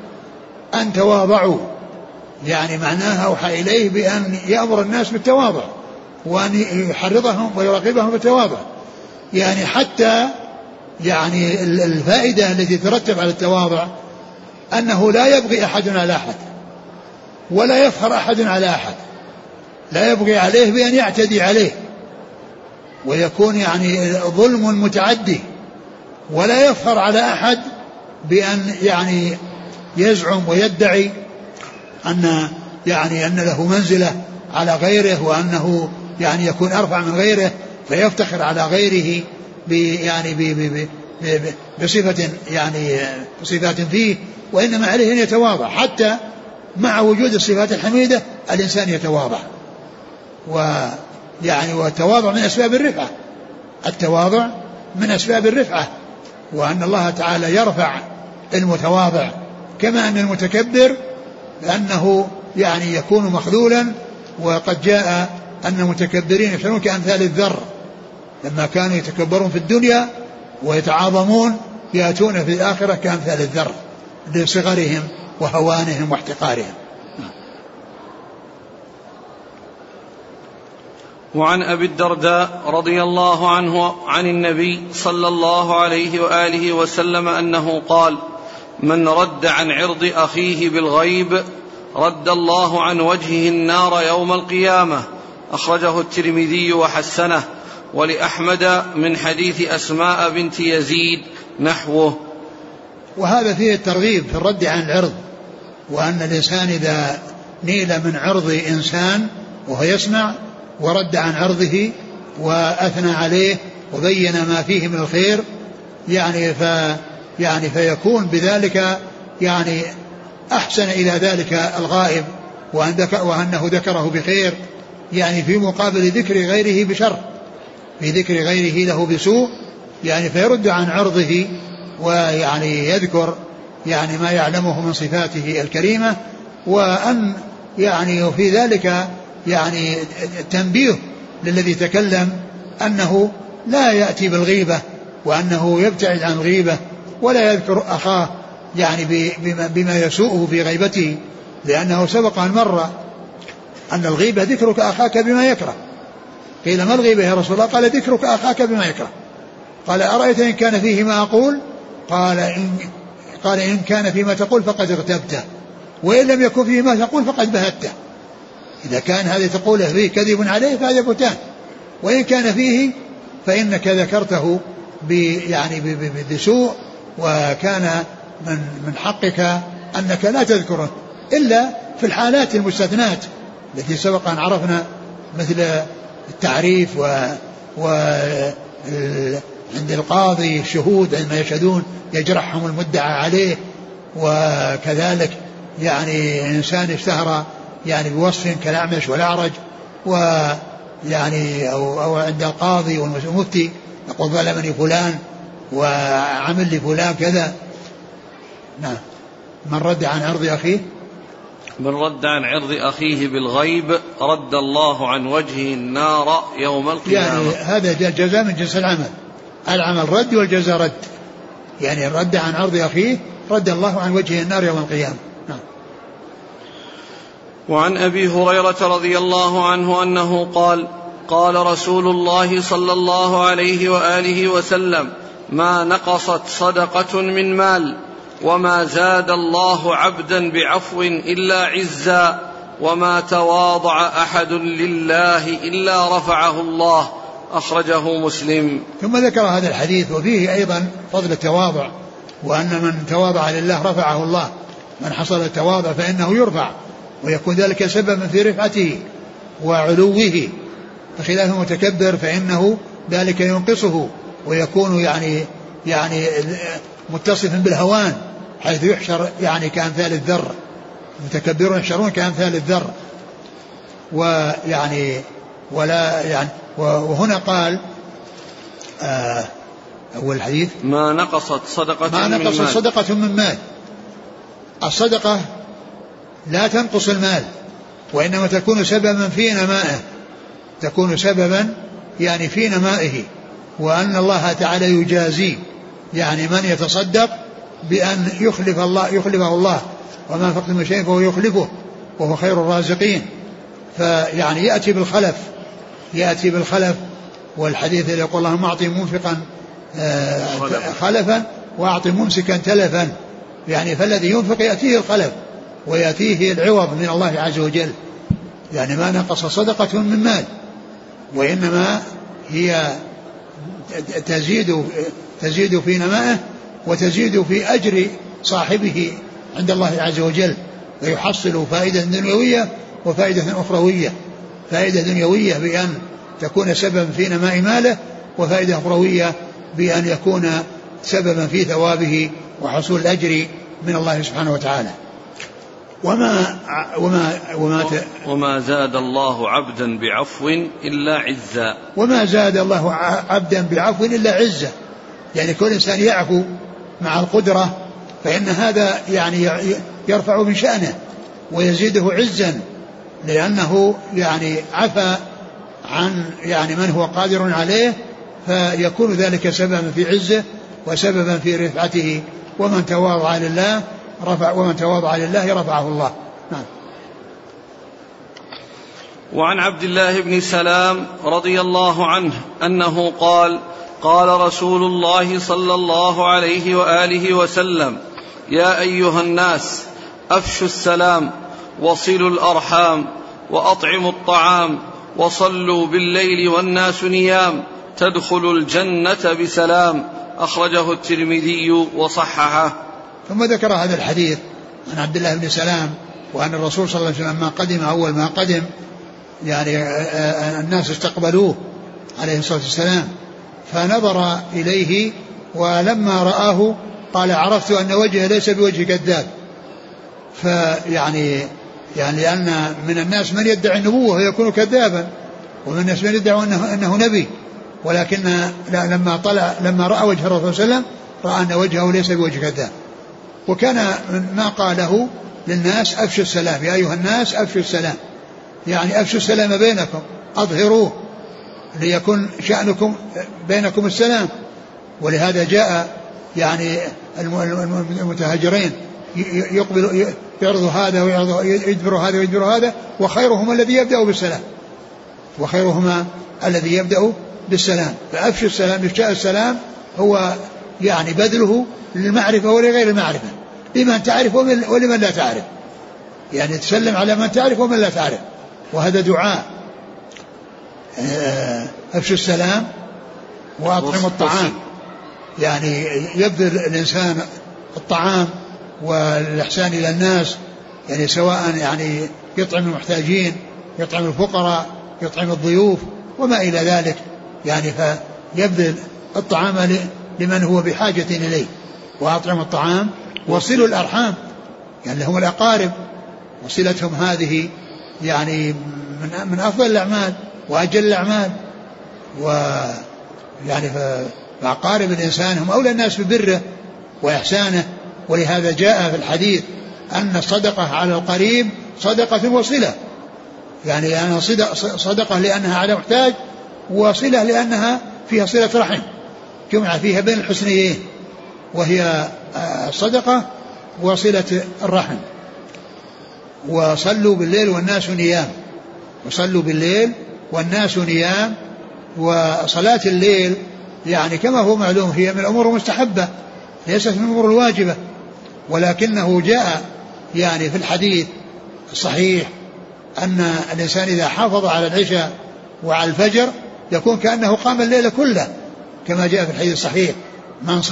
أن تواضعوا، يعني معناها أوحى إليه بأن يأمر الناس بالتواضع وأن يحرضهم ويراقبهم بالتواضع، يعني حتى يعني الفائدة التي ترتب على التواضع أنه لا يبغي أحد على أحد ولا يفخر أحد على أحد، لا يبغي عليه بأن يعتدي عليه ويكون يعني ظلم متعدي، ولا يفخر على أحد بأن يعني يزعم ويدعي أن يعني أن له منزلة على غيره وأنه يعني يكون أرفع من غيره فيفتخر على غيره يعني بصفة يعني صفات فيه، وإنما عليه أن يتواضع حتى مع وجود الصفات الحميدة الإنسان يتواضع. ويعني والتواضع من أسباب الرفعة، التواضع من أسباب الرفعة، وأن الله تعالى يرفع المتواضع، كما أن المتكبر لأنه يعني يكون مخذولا. وقد جاء أن المتكبرين يشعرون كأمثال الذر، لما كانوا يتكبرون في الدنيا ويتعاظمون يأتون في الآخرة كأمثال الذر لصغرهم وهوانهم واحتقارهم. وعن أبي الدرداء رضي الله عنه عن النبي صلى الله عليه وآله وسلم أنه قال: من رد عن عرض أخيه بالغيب رد الله عن وجهه النار يوم القيامة. أخرجه الترمذي وحسنه، ولأحمد من حديث أسماء بنت يزيد نحوه. وهذا فيه الترغيب في الرد عن العرض، وأن الإنسان إذا نيل من عرض إنسان وهو يسمع ورد عن عرضه وأثنى عليه وبين ما فيه من الخير يعني فيكون بذلك يعني أحسن إلى ذلك الغائب، وأنه ذكره بخير، يعني في مقابل ذكر غيره بشر، في ذكر غيره له بسوء، يعني فيرد عن عرضه ويعني يذكر يعني ما يعلمه من صفاته الكريمة. وأن يعني وفي ذلك يعني تنبيه للذي تكلم أنه لا يأتي بالغيبة، وأنه يبتعد عن الغيبة ولا يذكر أخاه يعني بما يسوءه في غيبته، لأنه سبق أن مر أن الغيبة ذكرك أخاك بما يكره. قيل: ما الغيبة يا رسول الله؟ قال: ذكرك أخاك بما يكره. قال: أرأيت إن كان فيه ما أقول؟ قال: إن كان فيما تقول فقد اغتبته، وإن لم يكن فيه ما تقول فقد بهته. إذا كان هذا تقوله فيه كذب عليه فهذا بهتان، وإن كان فيه فإنك ذكرته يعني بسوء، وكان من حقك أنك لا تذكره إلا في المستثنات التي سبق أن عرفنا، مثل التعريف عند القاضي الشهود عندما يشهدون يجرحهم المدعى عليه، وكذلك يعني إنسان اشتهر يعني بوصف كالأعمش والأعرج، ويعني أو عند القاضي والمفتي يقول: ظلمني فلان وعمل لي فلان كذا. نعم. من رد عن عرض أخيه، من رد عن عرض أخيه بالغيب رد الله عن وجهه النار يوم القيامة. يعني هذا جزاء من جنس العمل رد والجزاء رد، يعني رد عن عرض أخيه رد الله عن وجهه النار يوم القيامة. نعم. وعن أبي هريرة رضي الله عنه أنه قال: قال رسول الله صلى الله عليه وآله وسلم: ما نقصت صدقة من مال، وما زاد الله عبدا بعفو إلا عزا، وما تواضع أحد لله إلا رفعه الله. أخرجه مسلم. ثم ذكر هذا الحديث وفيه أيضا فضل التواضع، وأن من تواضع لله رفعه الله، من حصل التواضع فإنه يرفع ويكون ذلك سببا في رفعته وعلوه، بخلاف المتكبر فإنه ذلك ينقصه ويكون يعني متصفا بالهوان، حيث يحشر يعني كأمثال الذر، المتكبرون يحشرون كأمثال الذر. ويعني ولا يعني وهنا قال أول الحديث: ما نقصت صدقة من مال. الصدقة لا تنقص المال، وإنما تكون سببا في نمائه، تكون سببا يعني في نمائه، وأن الله تعالى يجازي يعني من يتصدق بأن يخلفه الله وما أنفقتم من شيء فهو يخلفه وهو خير الرازقين. فيعني يأتي بالخلف. والحديث اللي يقول اللهم أعطي منفقا خلفا وأعطي ممسكا تلفا، يعني فالذي ينفق يأتيه الخلف ويأتيه العوض من الله عز وجل. يعني ما نقص صدقة من مال، وإنما هي تزيد في نمائه وتزيد في أجر صاحبه عند الله عز وجل، ويحصل فائدة دنيوية وفائدة أخروية. فائدة دنيوية بأن تكون سببا في نماء ماله، وفائدة أخروية بأن يكون سببا في ثوابه وحصول الأجر من الله سبحانه وتعالى. وما زاد الله عبدا بعفو إلا عزا. وما زاد الله عبدا بعفو إلا عزا، يعني كل إنسان يعفو مع القدرة فإن هذا يعني يرفع من شأنه ويزيده عزا، لأنه يعني عفى عن يعني من هو قادر عليه، فيكون ذلك سببا في عزه وسببا في رفعته. ومن تواضع لله رفعه الله. نعم. وعن عبد الله بن سلام رضي الله عنه أنه قال: قال رسول الله صلى الله عليه وآله وسلم: يا أيها الناس أفشوا السلام وصلوا الأرحام وأطعموا الطعام وصلوا بالليل والناس نيام تدخلوا الجنة بسلام. أخرجه الترمذي وصححه. ثم ذكر هذا الحديث عن عبد الله بن سلام وأن الرسول صلى الله عليه وسلم ما قدم أول ما قدم يعني الناس استقبلوه عليه الصلاة والسلام، فنظر إليه ولما رآه قال: عرفت أن وجهه ليس بوجه كذاب. فيعني لأن من الناس من يدعي النبوة ويكون كذابا، ومن الناس من يدعي أنه نبي، ولكن لما رأى وجه الرسول صلى الله عليه وسلم رأى أن وجهه ليس بوجه كذاب. وكان ما قاله للناس: أفشوا السلام، يا أيها الناس أفشوا السلام، يعني أفشوا السلام بينكم، أظهروه ليكن شأنكم بينكم السلام. ولهذا جاء يعني المتهاجرين يعرض هذا ويدبر هذا ويدبر هذا، وخيرهما الذي يبدأ بالسلام، فأفشوا السلام. إفشاء السلام هو يعني بذله للمعرفة ولغير المعرفة، لمن تعرف ولمن لا تعرف، يعني تسلم على من تعرف ومن لا تعرف، وهذا دعاء. أفشوا السلام وأطعموا الطعام، يعني يبذل الإنسان الطعام والإحسان إلى الناس، يعني سواء يعني يطعم المحتاجين، يطعم الفقراء، يطعم الضيوف وما إلى ذلك، يعني فيبذل الطعام لمن هو بحاجة إليه. وأطعم الطعام وصلوا الأرحام، يعني هم الأقارب، وصلتهم هذه يعني من أفضل الأعمال وأجل الأعمال. ويعني فأقارب الإنسان هم أولى الناس ببره وإحسانه. ولهذا جاء في الحديث أن الصدقة على القريب صدقة وصلة، يعني أنا صدقة لأنها على محتاج، وصلة لأنها فيها صلة رحم، جمع فيها بين الحسنيين، وهي الصدقة وصلة الرحم. وصلوا بالليل والناس نيام، وصلوا بالليل والناس نيام. وصلاة الليل يعني كما هو معلوم هي من الأمور المستحبة، ليست من الأمور الواجبة، ولكنه جاء يعني في الحديث الصحيح أن الإنسان إذا حافظ على العشاء وعلى الفجر يكون كأنه قام الليل كله، كما جاء في الحديث الصحيح: من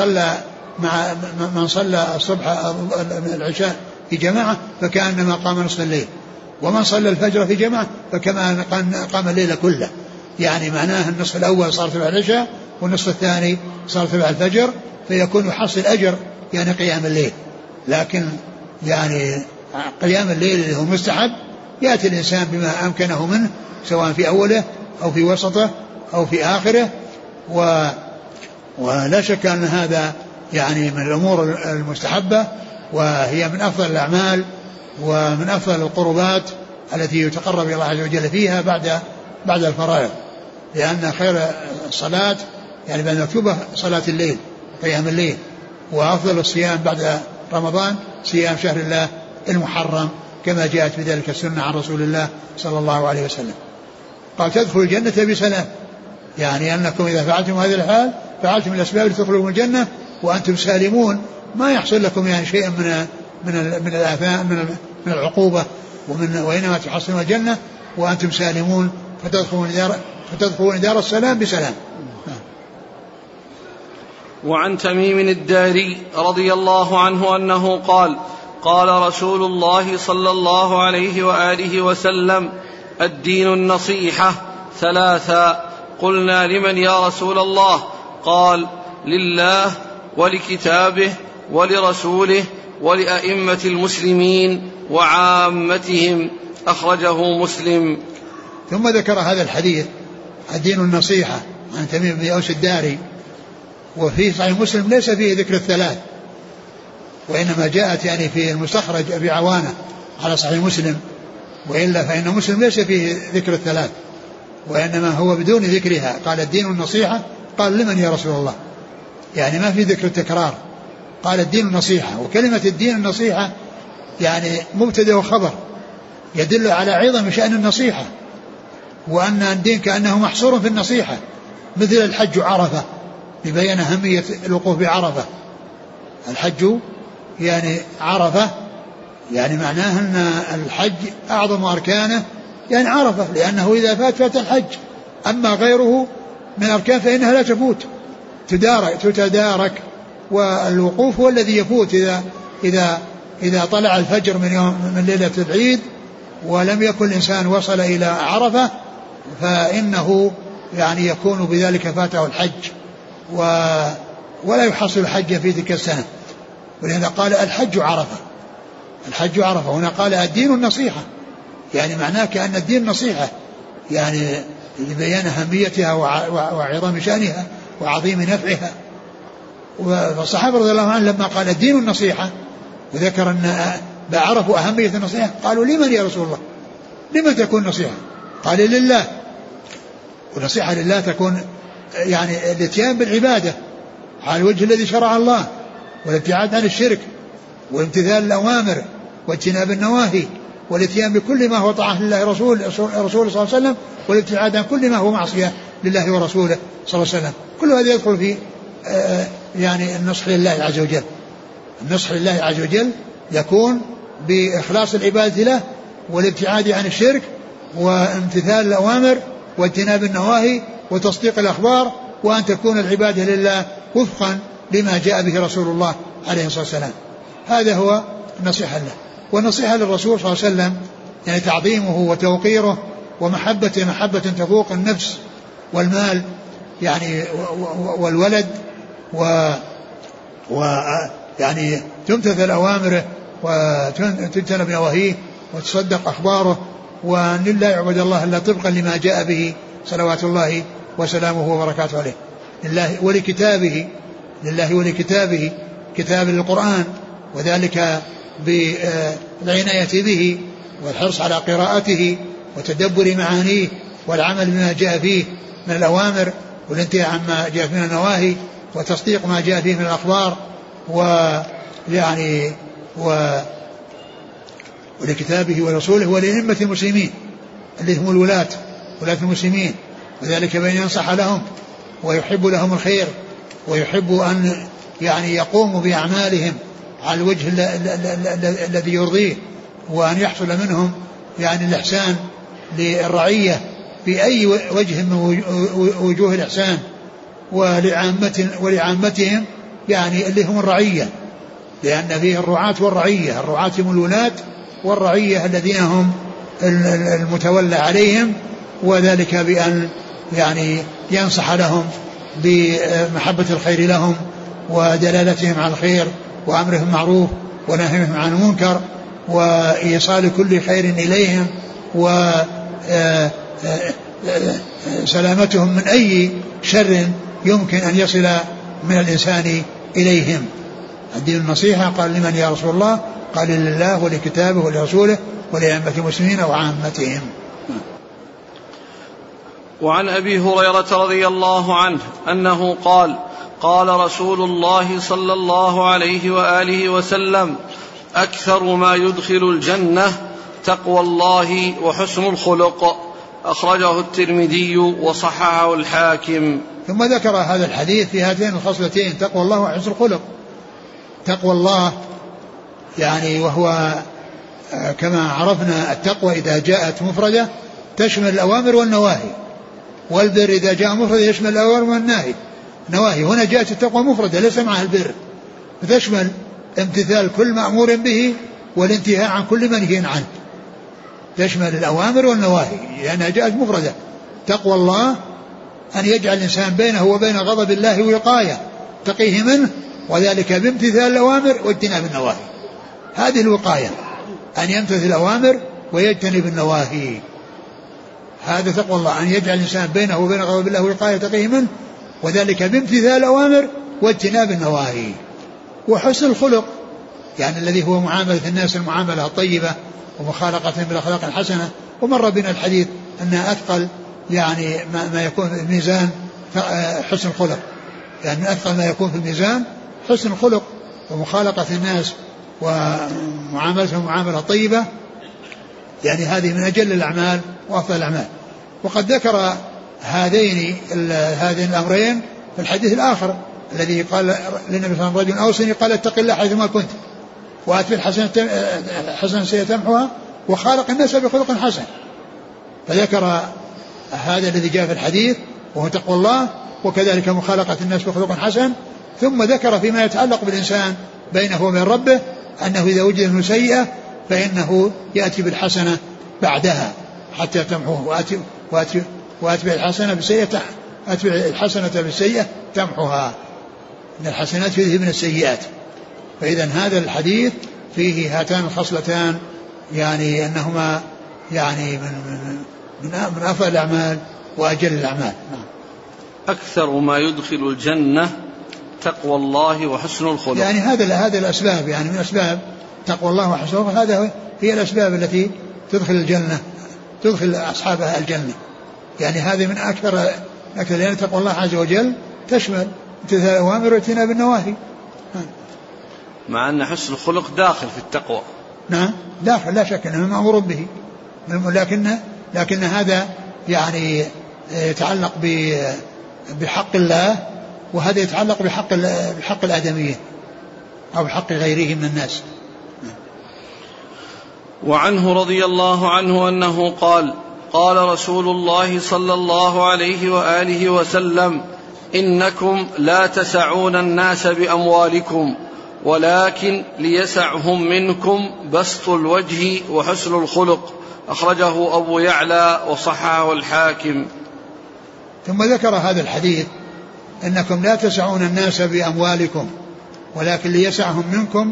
صلى الصبح العشاء في جماعة فكأنما قام نصف الليل، ومن صلى الفجر في جماعة فكما قام الليل كله. يعني معناه النصف الأول صار تبع العشاء والنصف الثاني صار تبع الفجر، فيكون يحصل أجر يعني قيام الليل. لكن يعني قيام الليل اللي هو مستحب يأتي الإنسان بما أمكنه منه، سواء في أوله أو في وسطه أو في آخره. ولا شك أن هذا يعني من الأمور المستحبة، وهي من أفضل الأعمال ومن أفضل القربات التي يتقرب إلى الله عز وجل فيها بعد الفرائض، لأن خير الصلاة يعني بأن مكتوبة صلاة الليل قيام الليل، وأفضل الصيام بعد رمضان صيام شهر الله المحرم كما جاءت بذلك السنة عن رسول الله صلى الله عليه وسلم. قال تدخل الجنة بسلام، يعني أنكم إذا فعلتم هذه الحال فعلتم الأسباب لتدخلوا الجنة وأنتم سالمون، ما يحصل لكم يعني شيء من الآثام من العقوبة، وإنما تحصلون الجنة وأنتم سالمون فتدخلون دار السلام بسلام. وعن تميم الداري رضي الله عنه أنه قال قال رسول الله صلى الله عليه وآله وسلم الدين النصيحة ثلاثا. قلنا لمن يا رسول الله؟ قال لله ولكتابه ولرسوله ولأئمة المسلمين وعامتهم. أخرجه مسلم. ثم ذكر هذا الحديث الدين النصيحة عن تميم بن أوس الداري، وفي صحيح مسلم ليس فيه ذكر الثلاث، وإنما جاءت يعني في المستخرج أبي عوانة على صحيح مسلم، وإلا فإن مسلم ليس فيه ذكر الثلاث، وإنما هو بدون ذكرها. قال الدين النصيحة، قال لمن يا رسول الله؟ يعني ما في ذكر التكرار، قال الدين النصيحة. وكلمة الدين النصيحة يعني مبتدأ وخبر يدل على عظم شأن النصيحة، وأن الدين كأنه محصور في النصيحة، مثل الحج عرفة لبيان أهمية الوقوف بعرفة. الحج يعني عرفة، يعني معناه أن الحج أعظم أركانه يعني عرفة، لأنه إذا فات الحج، أما غيره من أركان فإنها لا تفوت، تتدارك. والوقوف هو الذي يفوت إذا طلع الفجر من ليلة العيد ولم يكن الإنسان وصل إلى عرفة، فإنه يعني يكون بذلك فاته الحج ولا يحصل حجا في تلك السنة. ولهذا قال الحج عرفة، الحج عرفة. هنا قال الدين النصيحة، يعني معناه كأن الدين نصيحة، يعني لبيان أهميتها وعظم شأنها وعظيم نفعها. والصحابة رضي الله عنهم لما قال الدين النصيحة وذكر أن عرفوا أهمية النصيحة قالوا لمن يا رسول الله؟ لمن تكون نصيحة؟ قال لله. والنصيحة لله تكون يعني الاتيان بالعبادة على الوجه الذي شرع الله، والابتعاد عن الشرك، وامتثال الأوامر واجتناب النواهي، والاتيان بكل ما هو طاعة لله رسول صلى الله عليه وسلم، والابتعاد عن كل ما هو معصية لله ورسوله صلى الله عليه وسلم. كل هذا يدخل في يعني النصح لله عز وجل. النصح لله عز وجل يكون بإخلاص العبادة له، والابتعاد عن الشرك، وامتثال الأوامر، واجتناب النواهي، وتصديق الأخبار، وأن تكون العبادة لله وفقا لما جاء به رسول الله عليه الصلاة والسلام. هذا هو النصيحة له. والنصيحة للرسول صلى الله عليه وسلم يعني تعظيمه وتوقيره ومحبته محبة تفوق النفس والمال يعني والولد، يعني تمتثل أوامره وتجتنب نواهيه وتصدق أخباره، وأن لا يعبد الله إلا طبقا لما جاء به صلوات الله وسلامه وبركاته عليه. لله ولكتابه كتاب القرآن، وذلك بالعناية به والحرص على قراءته وتدبر معانيه والعمل بما جاء فيه من الأوامر، والانتهاء عما جاء فيه من النواهي، وتصديق ما جاء فيه من الأخبار، ويعني ولكتابه ورسوله ولأئمة المسلمين اللي هم ولاة المسلمين، وذلك بأن ينصح لهم ويحب لهم الخير، ويحب أن يعني يقوموا بأعمالهم على الوجه الذي يرضيه، وأن يحصل منهم يعني الإحسان للرعية في أي وجه من وجوه الإحسان، ولعامتهم يعني اللي هم الرعية، لأن فيه الرعاة والرعية. الرعاة هم الولاة، والرعية الذين هم المتولى عليهم، وذلك بأن يعني ينصح لهم بمحبة الخير لهم ودلالتهم على الخير وأمرهم معروف ونهيهم عن المنكر وإيصال كل خير إليهم وسلامتهم من أي شر يمكن أن يصل من الإنسان إليهم. الدين النصيحة. قال لمن يا رسول الله؟ قال لله ولكتابه ولرسوله ولأئمة المسلمين وعامتهم. وعن أبي هريرة رضي الله عنه أنه قال قال رسول الله صلى الله عليه وآله وسلم أكثر ما يدخل الجنة تقوى الله وحسن الخلق، أخرجه الترمذي وصححه الحاكم. ثم ذكر هذا الحديث في هاتين الخصلتين تقوى الله وحسن الخلق. تقوى الله يعني وهو كما عرفنا التقوى إذا جاءت مفردة تشمل الأوامر والنواهي، والبر إذا جاء مفردة يشمل الأوامر والنواهي. هنا جاءت التقوى مفردة ليس معها البر، فتشمل امتثال كل مأمور به والانتهاء عن كل منهي عنه، تشمل الأوامر والنواهي لأنها جاءت مفردة. تقوى الله أن يجعل الإنسان بينه وبين غضب الله وقاية تقيه منه، وذلك بامتثال الأوامر واجتناب النواهي. هذه الوقاية، أن يمتثل الأوامر ويجتنب النواهي، هذا تقوى الله، أن يجعل الإنسان بينه وبين غضب الله وقاية تقيه منه، وذلك بامتثال الأوامر واجتناب النواهي. وحسن الخلق يعني الذي هو معاملة الناس المعاملة الطيبة ومخالقتهم بالأخلاق الحسنة. ومر بنا الحديث أنها أثقل يعني ما يكون في الميزان حسن الخلق، يعني من أثقل ما يكون في الميزان حسن الخلق ومخالقة الناس ومعاملتهم معاملة طيبة، يعني هذه من أجل الأعمال وأفضل الأعمال. وقد ذكر هذين الأمرين في الحديث الآخر الذي قال للنبي صلى الله عليه وسلم رجل أوصني قال اتق الله حيثما كنت وأتبع الحسنة سيئة تمحها وخالق الناس بخلق حسن. فذكر هذا الذي جاء في الحديث وهو تقوى الله، وكذلك مخالقة الناس بخلق حسن. ثم ذكر فيما يتعلق بالإنسان بينه وبين ربه أنه إذا وجد منه سيئة فإنه يأتي بالحسنة بعدها حتى تمحوه، وأتبع الحسنة بالسيئة، أتبع الحسنة بالسيئة تمحوها، إن الحسنات يذهبن السيئات. فإذا هذا الحديث فيه هاتان الخصلتان، يعني أنهما يعني من أفضل الأعمال وأجل الأعمال. أكثر ما يدخل الجنة تقوى الله وحسن الخلق، يعني هذا الأسباب، يعني من أسباب تقوى الله وحسن الخلق، هذا هي الأسباب التي تدخل الجنة، تدخل أصحابها الجنة. يعني هذه من أكثر لأن تقوى الله عز وجل تشمل امتثال الأوامر واجتناب النواهي. مع أن حسن الخلق داخل في التقوى. نعم داخل لا شك أنه مأمور به، لكن هذا يعني يتعلق بحق الله، وهذا يتعلق بحق الآدميين أو بحق غيره من الناس. وعنه رضي الله عنه أنه قال قال رسول الله صلى الله عليه وآله وسلم إنكم لا تسعون الناس بأموالكم ولكن ليسعهم منكم بسط الوجه وحسن الخلق، أخرجه أبو يعلى وصححه الحاكم. ثم ذكر هذا الحديث إنكم لا تسعون الناس بأموالكم ولكن ليسعهم منكم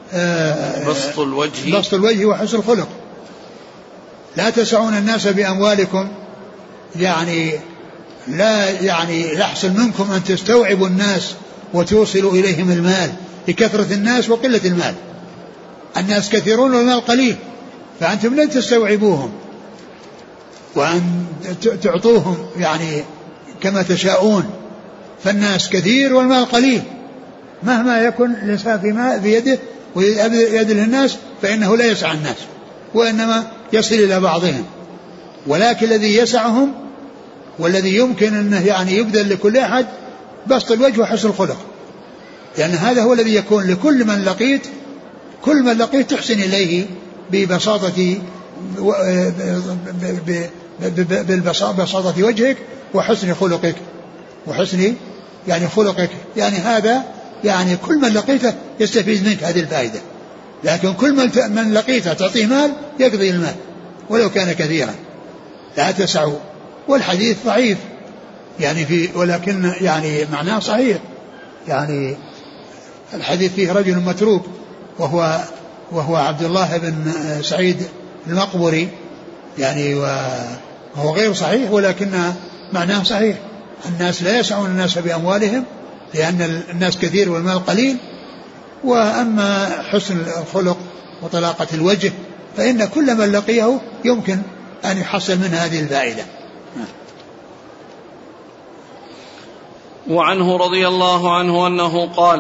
بسط الوجه وحسن الخلق. لا تسعون الناس بأموالكم يعني لا يحصل منكم أن تستوعبوا الناس وتوصلوا إليهم المال لكثرة الناس وقلة المال. الناس كثيرون والمال قليل، فأنتم لن تستوعبوهم وأن تعطوهم يعني كما تشاءون. فالناس كثير والمال قليل، مهما يكن الإنسان في يده ويد الناس فإنه لا يسع الناس وإنما يصل إلى بعضهم. ولكن الذي يسعهم والذي يمكن أنه يعني يبذل لكل أحد بسط الوجه وحسن الخلق، لأن هذا هو الذي يكون لكل من لقيت، كل من لقيت تحسن إليه ببساطة وجهك وحسن خلقك وحسن يعني خلقك، يعني هذا يعني كل من لقيته يستفيد منك هذه الفائدة. لكن كل من لقيته تعطيه مال يقضي المال ولو كان كثيرا، لا تسعوا. والحديث ضعيف يعني ولكن يعني معناه صحيح. يعني الحديث فيه رجل متروك وهو عبد الله بن سعيد المقبري، يعني وهو غير صحيح ولكن معناه صحيح. الناس لا يسعون الناس بأموالهم لأن الناس كثير والمال قليل. وأما حسن الخلق وطلاقة الوجه فإن كل من لقيه يمكن أن يحصل من هذه الفائدة. وعنه رضي الله عنه أنه قال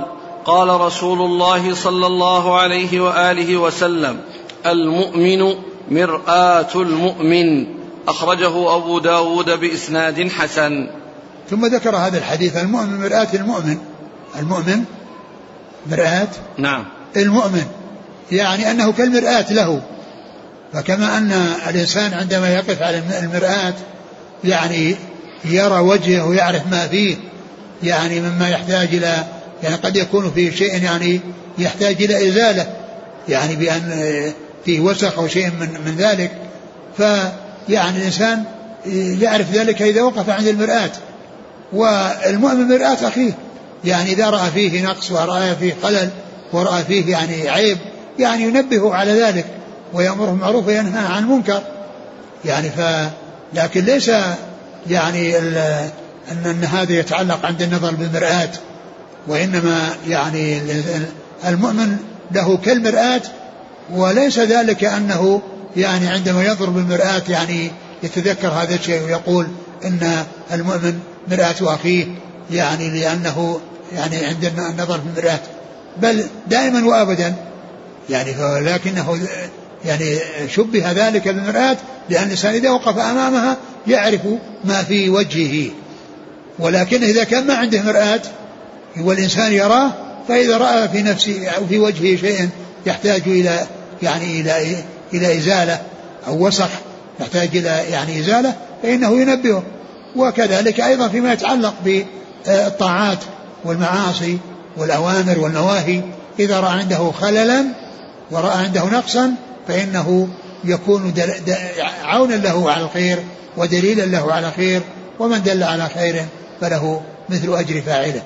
قال رسول الله صلى الله عليه وآله وسلم: المؤمن مرآة المؤمن. أخرجه أبو داود بإسناد حسن. ثم ذكر هذا الحديث: المؤمن مرآة المؤمن. المؤمن مرآة نعم المؤمن، يعني أنه كالمرآة له. فكما أن الإنسان عندما يقف على المرآة يعني يرى وجهه ويعرف ما فيه، يعني مما يحتاج إلى، يعني قد يكون فيه شيء يعني يحتاج إلى إزالة، يعني بأن فيه وسخ أو شيء من ذلك، فيعني الإنسان يعرف ذلك إذا وقف عند المرآة. والمؤمن مرآة أخيه، يعني إذا رأى فيه نقص ورأى فيه خلل ورأى فيه يعني عيب يعني ينبه على ذلك ويأمره بالمعروف وينهى عن المنكر. يعني لكن ليس يعني أن هذا يتعلق عند النظر بالمرآة، وإنما يعني المؤمن له كالمرآة، وليس ذلك أنه يعني عندما ينظر بالمرآة يعني يتذكر هذا الشيء ويقول إن المؤمن مرآة أخيه، يعني لأنه يعني عند النظر بالمرآة، بل دائما وأبدا يعني، لكنه يعني شبه ذلك بالمرآة لأن الإنسان إذا وقف أمامها يعرف ما في وجهه. ولكن إذا كان ما عنده مرآة والإنسان يراه، فإذا رأى في نفسه أو في وجهه شيء يحتاج إلى يعني إلى إزالة أو وسخ يحتاج إلى يعني إزالة فإنه ينبهه. وكذلك أيضا فيما يتعلق بالطاعات والمعاصي والأوامر والنواهي، إذا رأى عنده خللا ورأى عنده نقصا فإنه يكون عونا له على الخير ودليلا له على خير، ومن دل على خير فله مثل أجر فاعله.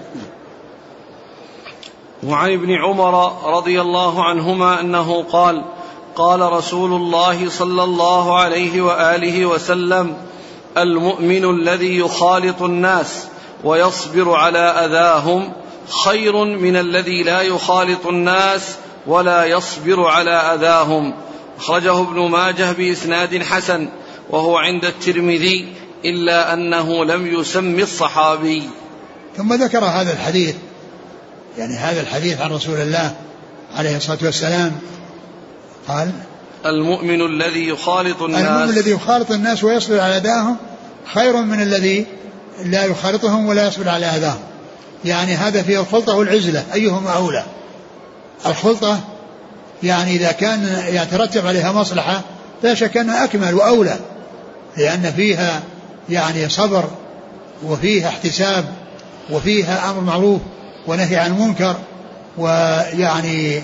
وعن ابن عمر رضي الله عنهما أنه قال: قال رسول الله صلى الله عليه وآله وسلم: المؤمن الذي يخالط الناس ويصبر على أذاهم خير من الذي لا يخالط الناس ولا يصبر على أذاهم. أخرجه ابن ماجه بإسناد حسن، وهو عند الترمذي، إلا أنه لم يسم الصحابي. ثم ذكر هذا الحديث، يعني هذا الحديث عن رسول الله عليه الصلاة والسلام قال: المؤمن الذي يخالط الناس، المؤمن الذي يخالط الناس ويصبر على أذاهم خير من الذي لا يخالطهم ولا يصبر على أذاهم. يعني هذا فيه الخلطة والعزلة، أيهما أولى؟ الخلطة يعني إذا كان يترتب عليها مصلحة لا شك أنها أكمل وأولى، لأن فيها يعني صبر وفيها احتساب وفيها أمر معروف ونهي عن المنكر، ويعني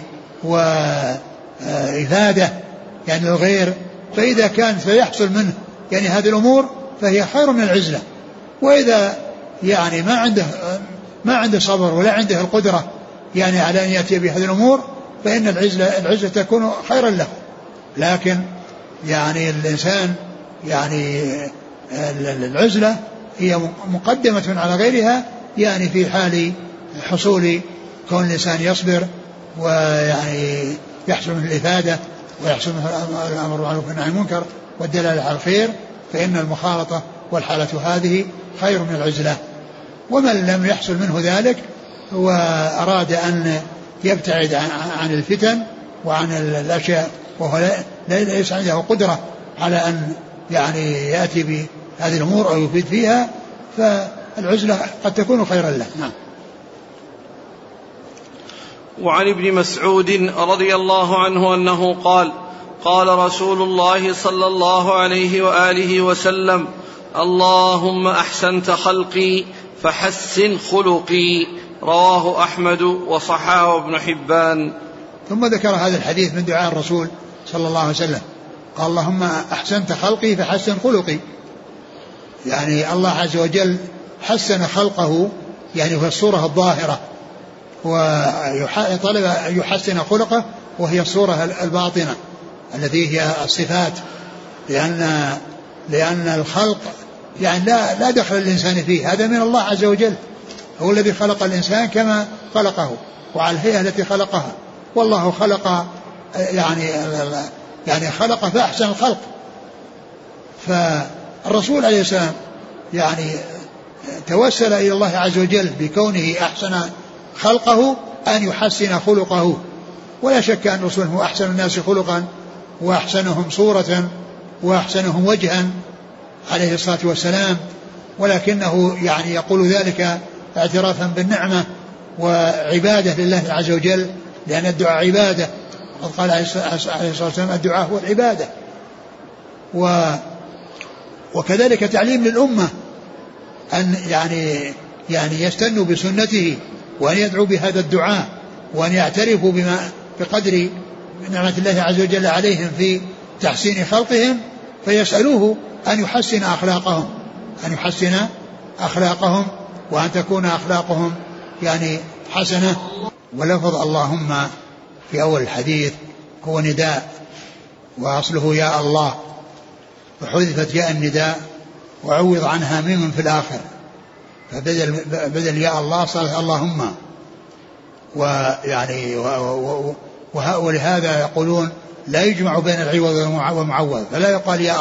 وإفادة يعني للغير. فإذا كان سيحصل منه يعني هذه الأمور فهي خير من العزلة. وإذا يعني ما عنده صبر ولا عنده القدرة يعني على أن يأتي بهذه الأمور فإن العزلة تكون خيرا له. لكن يعني الإنسان يعني العزلة هي مقدمة على غيرها، يعني في حال حصول كون الإنسان يصبر ويعني يحصل من الإفادة ويحصل من الأمر بالمعروف والنهي عن المنكر والدلالة على الخير، فإن المخالطة والحالة هذه خير من العزلة. ومن لم يحصل منه ذلك وأراد أن يبتعد عن الفتن وعن الأشياء وهو ليس عنده قدرة على أن يعني يأتي بهذه الأمور أو يفيد فيها، فالعزلة قد تكون خيرا له. نعم. وعن ابن مسعود رضي الله عنه أنه قال: قال رسول الله صلى الله عليه وآله وسلم: اللهم أحسنت خلقي فحسن خلقي. رواه أحمد وصححه ابن حبان. ثم ذكر هذا الحديث من دعاء الرسول صلى الله عليه وسلم، قال: اللهم أحسنت خلقي فحسن خلقي. يعني الله عز وجل حسن خلقه يعني في الصورة الظاهرة، وطلب أن يحسن خلقه وهي الصورة الباطنة التي هي الصفات، لأن الخلق يعني لا دخل الإنسان فيه، هذا من الله عز وجل، هو الذي خلق الإنسان كما خلقه وعلى الهيئة التي خلقها. والله خلق يعني خلق فأحسن الخلق. فالرسول عليه السلام يعني توسل إلى الله عز وجل بكونه أحسن خلقه أن يحسن خلقه. ولا شك أن الرسول هو أحسن الناس خلقا وأحسنهم صورة وأحسنهم وجها عليه الصلاة والسلام، ولكنه يعني يقول ذلك اعترافا بالنعمة وعبادة لله عز وجل، لأن الدعاء عبادة، وقد قال عليه الصلاة والسلام الدعاء هو العبادة. وكذلك تعليم للأمة أن يعني يستنوا بسنته، وأن يدعوا بهذا الدعاء، وأن يعترفوا بقدر نعمة الله عز وجل عليهم في تحسين خلقهم، فيسألوه أن يحسن أخلاقهم وأن تكون أخلاقهم يعني حسنة. ولفظ اللهم في أول الحديث هو نداء، وأصله يا الله، وحذفت ياء النداء وعوض عنها ميم في الآخر، فبدل يا الله صارت اللهم. ويعني ولهذا يقولون لا يجمع بين العوض والمعوض، فلا يقال يا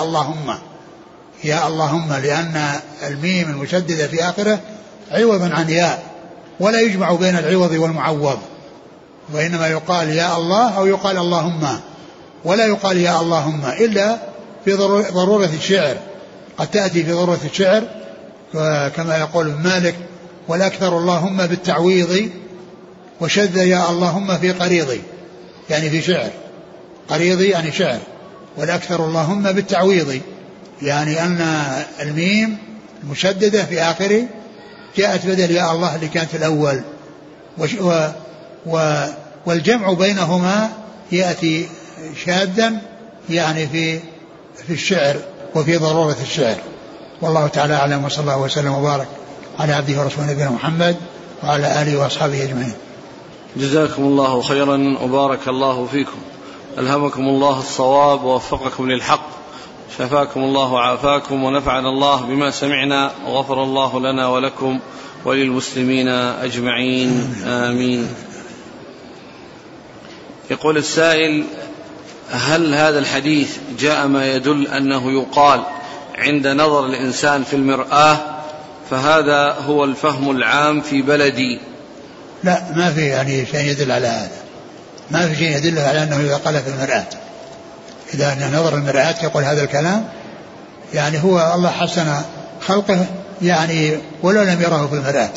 اللهم لأن الميم المشددة في آخره عوضا عن ياء، ولا يجمع بين العوض والمعوض، وإنما يقال يا الله أو يقال اللهم، ولا يقال يا اللهم إلا في ضرورة الشعر. قد تأتي في ضرورة الشعر كما يقول ابن مالك: والأكثر اللهم بالتعويض، وشذ يا اللهم في قريضي، يعني في شعر، قريضي يعني شعر، والأكثر اللهم بالتعويض، يعني أن الميم المشددة في آخره جاءت بدل يا الله اللي كانت في الأول، والجمع بينهما يأتي شاذا يعني في الشعر وفي ضرورة الشعر. والله تعالى أعلم، وصلى الله وسلم وبارك على عبده ورسوله نبينا محمد وعلى آله وأصحابه أجمعين. جزاكم الله خيرا وبارك الله فيكم، ألهمكم الله الصواب ووفقكم للحق، شفاكم الله وعافاكم، ونفعنا الله بما سمعنا، وغفر الله لنا ولكم وللمسلمين أجمعين، آمين. يقول السائل: هل هذا الحديث جاء ما يدل أنه يقال عند نظر الإنسان في المرآة فهذا هو الفهم العام في بلدي؟ لا، ما في يعني شيء يدل على هذا، ما في شيء يدل على أنه إذا قال في المرآة، إذا نظر المرآة يقول هذا الكلام، يعني هو الله حسن خلقه يعني ولو لم يره في المرآة.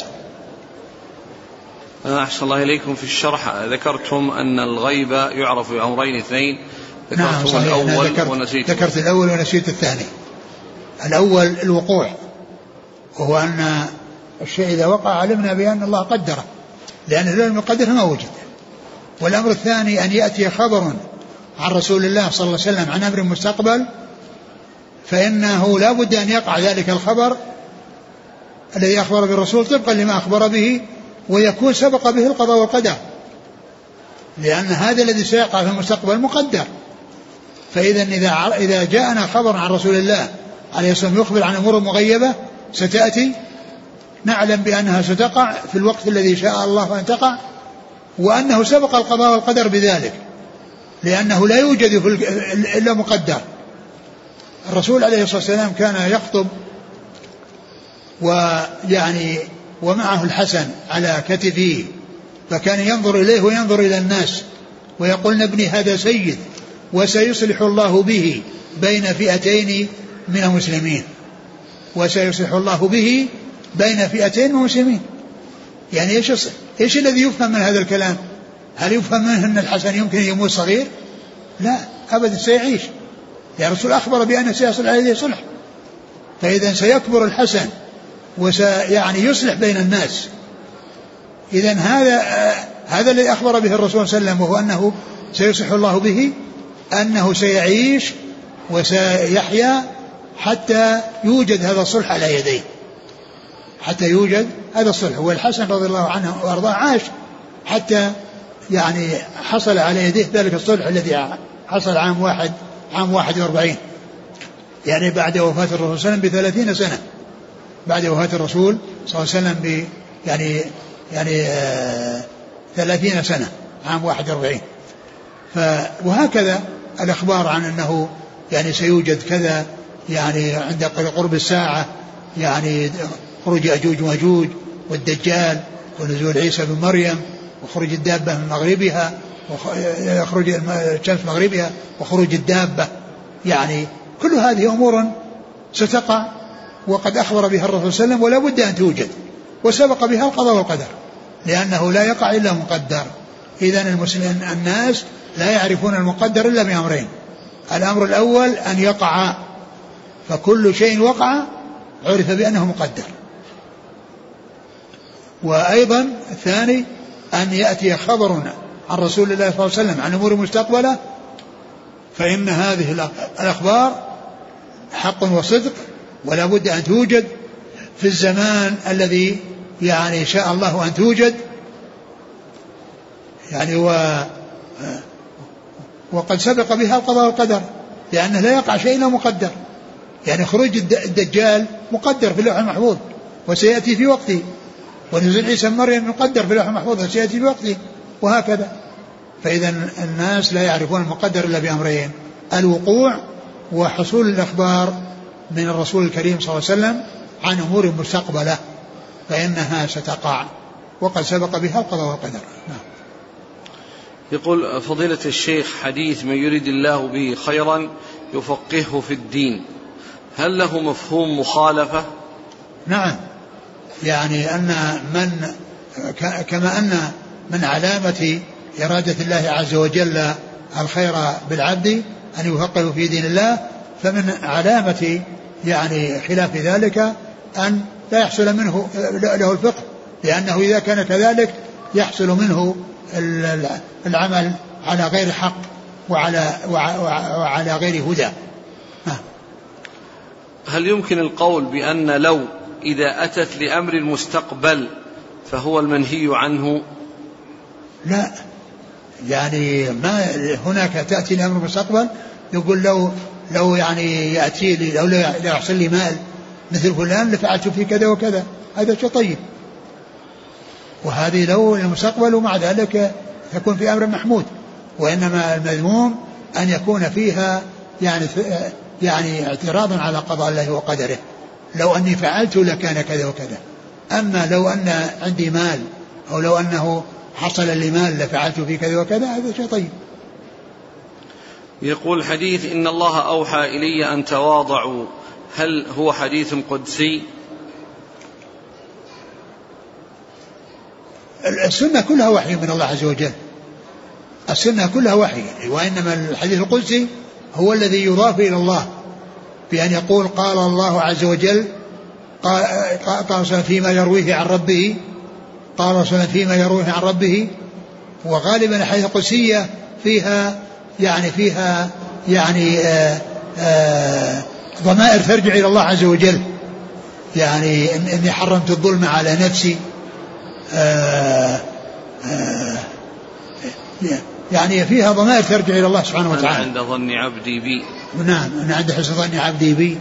أحسن الله إليكم. في الشرح ذكرتم أن الغيب يعرف بأمرين اثنين، ذكرتم الأول ونسيت ذكرت الأول ونسيت الثاني. الأول الوقوع، وهو أن الشيء إذا وقع علمنا بأن الله قدره، لأن العلم المقدر ما وجد. والأمر الثاني أن يأتي خبر عن رسول الله صلى الله عليه وسلم عن أمر مستقبل، فإنه لا بد أن يقع ذلك الخبر الذي أخبر بالرسول طبقا لما أخبر به، ويكون سبق به القضاء والقدر، لأن هذا الذي سيقع في المستقبل مقدر. فإذا إذا جاءنا خبر عن رسول الله عليه الصلاة والسلام يخبر عن أمور مغيبة ستأتي، نعلم بأنها ستقع في الوقت الذي شاء الله أن تقع، وأنه سبق القضاء والقدر بذلك، لأنه لا يوجد إلا مقدر. الرسول عليه الصلاة والسلام كان يخطب ويعني ومعه الحسن على كتفه، فكان ينظر إليه وينظر إلى الناس ويقول: ابني هذا سيد وسيصلح الله به بين فئتين من المسلمين، وسيصلح الله به بين فئتين من المسلمين. يعني إيش الذي يفهم من هذا الكلام؟ هل يفهم منه أن الحسن يمكن يموت صغير؟ لا أبدا، سيعيش. يا رسول أخبر بأنه سيصل عليه صلح، فإذا سيكبر الحسن وسيعني يصلح بين الناس. إذن هذا الذي أخبر به الرسول صلى الله عليه وسلم، وهو أنه سيصلح الله به، أنه سيعيش وسيحيا حتى يوجد هذا الصلح على يديه، حتى يوجد هذا الصلح. والحسن رضي الله عنه وأرضاه عاش حتى يعني حصل على يديه ذلك الصلح الذي حصل عام 41، يعني بعد وفاة الرسول صلى الله عليه وسلم ب30 سنة، بعد وفاة الرسول صلى الله عليه وسلم يعني 30 سنة، عام 41. وهكذا الأخبار عن أنه يعني سيوجد كذا، يعني عند قرب الساعة يعني خروج أجوج وماجوج والدجال ونزول عيسى بن مريم وخروج الدابة من مغربها، ويخرج الشمس مغربها، وخروج الدابة، يعني كل هذه أمور ستقع وقد أخبر بها الرسول صلى الله عليه وسلم ولا بد أن توجد، وسبق بها القضاء والقدر، لأنه لا يقع إلا مقدر. إذن المسلمين الناس لا يعرفون المقدر إلا بأمرين: الأمر الأول أن يقع، فكل شيء وقع عرف بأنه مقدر. وأيضا الثاني أن يأتي خبرنا عن رسول الله صلى الله عليه وسلم عن أمور مستقبلة، فإن هذه الأخبار حق وصدق ولا بد أن توجد في الزمان الذي يعني شاء الله أن توجد، يعني وقد سبق بها القضاء والقدر، لأنه لا يقع شيء إلا مقدر. يعني خروج الدجال مقدر في اللوح المحفوظ وسيأتي في وقته، ونزول عيسى مريم مقدر في اللوح المحفوظ وسيأتي في وقته، وهكذا. فإذا الناس لا يعرفون المقدر إلا بأمرين: الوقوع وحصول الأخبار من الرسول الكريم صلى الله عليه وسلم عن أمور مستقبلة فإنها ستقع وقد سبق بها القضاء والقدر. يقول فضيلة الشيخ: حديث من يريد الله به خيرا يفقهه في الدين، هل له مفهوم مخالفة؟ نعم، يعني أن كما أن من علامة إرادة الله عز وجل الخير بالعبد أن يفقهه في دين الله، فمن علامة يعني خلاف ذلك أن لا يحصل منه له الفقه، لأنه إذا كان كذلك يحصل منه العمل على غير حق وعلى غير هدى. هل يمكن القول بأن لو إذا أتت لأمر المستقبل فهو المنهي عنه؟ لا، يعني ما هناك تأتي لأمر المستقبل يقول لو يعني يأتي لي لو يحصل لي مال مثل فلان لفعلت في كذا وكذا، هذا شيء طيب، وهذه لو المستقبل، ومع ذلك يكون في أمر محمود. وإنما المذموم أن يكون فيها يعني اعتراض على قضاء الله وقدره، لو أني فعلت لكان كذا وكذا. أما لو أن عندي مال أو لو أنه حصل لي مال لفعلت في كذا وكذا، هذا شيء طيب. يقول حديث إن الله أوحى إلي أن تواضعوا، هل هو حديث قدسي؟ السنة كلها وحي من الله عز وجل، السنة كلها وحي، وإنما الحديث القدسي هو الذي يضاف إلى الله بأن يقول قال الله عز وجل، قال فيما يرويه عن ربه، قال فيما يرويه عن ربه. وغالبا الحديث القدسية فيها ضمائر ترجع إلى الله عز وجل، يعني إني حرمت الظلم على نفسي، يعني فيها ضمائر ترجع إلى الله سبحانه وتعالى. أنا عند ظن عبدي بي. نعم، أنا عند حسن ظن عبدي بي.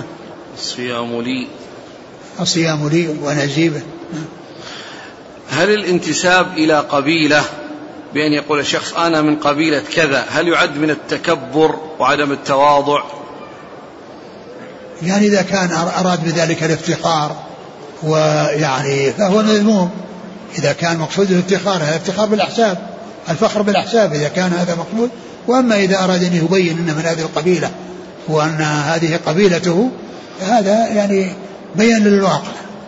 الصيام لي وأنا أجيبه. هل الانتساب إلى قبيلة بأن يقول الشخص أنا من قبيلة كذا، هل يعد من التكبر وعدم التواضع؟ يعني إذا كان أراد بذلك الافتخار ويعني فهو مذموم. إذا كان مقصود الافتخار، هذا افتخار بالأحساب، الفخر بالأحساب إذا كان هذا مقصود. وأما إذا أراد أن يبين أن من هذه القبيلة وأن هذه قبيلته، هذا يعني بيان للواقع.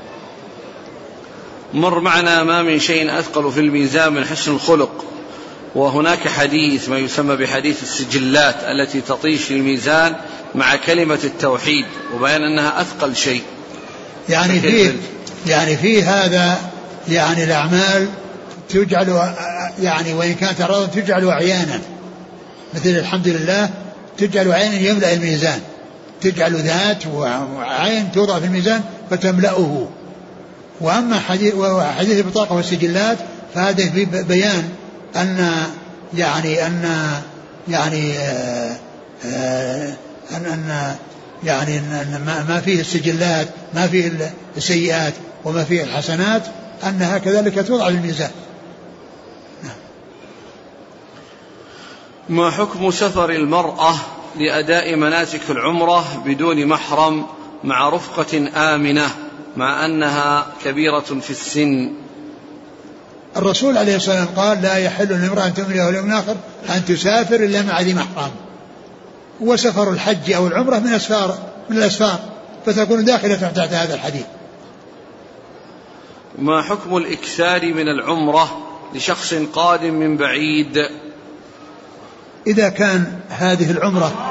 مر معنا ما من شيء أثقل في الميزان من حسن الخلق، وهناك حديث ما يسمى بحديث السجلات التي تطيش الميزان مع كلمة التوحيد، وبيان أنها أثقل شيء. يعني فيه هذا، يعني الأعمال تجعل يعني وإن كانت أراضا تجعل عيانا، مثل الحمد لله تجعل عينا يملأ الميزان، تجعل ذات وعين توضع في الميزان فتملأه. وأما حديث البطاقة والسجلات فهذا في بيان أن ما فيه السجلات، ما فيه السيئات وما فيه الحسنات، أنها كذلك توضع في الميزان. ما حكم سفر المرأة لأداء مناسك العمرة بدون محرم مع رفقة آمنة مع أنها كبيرة في السن؟ الرسول عليه الصلاة والسلام قال لا يحل لامرأة تؤمن له اليوم الآخر أن تسافر إلا مع ذي محرم، وسفر الحج أو العمرة من الأسفار فتكون داخلة تحت هذا الحديث. ما حكم الإكثار من العمرة لشخص قادم من بعيد؟ إذا كان هذه العمرة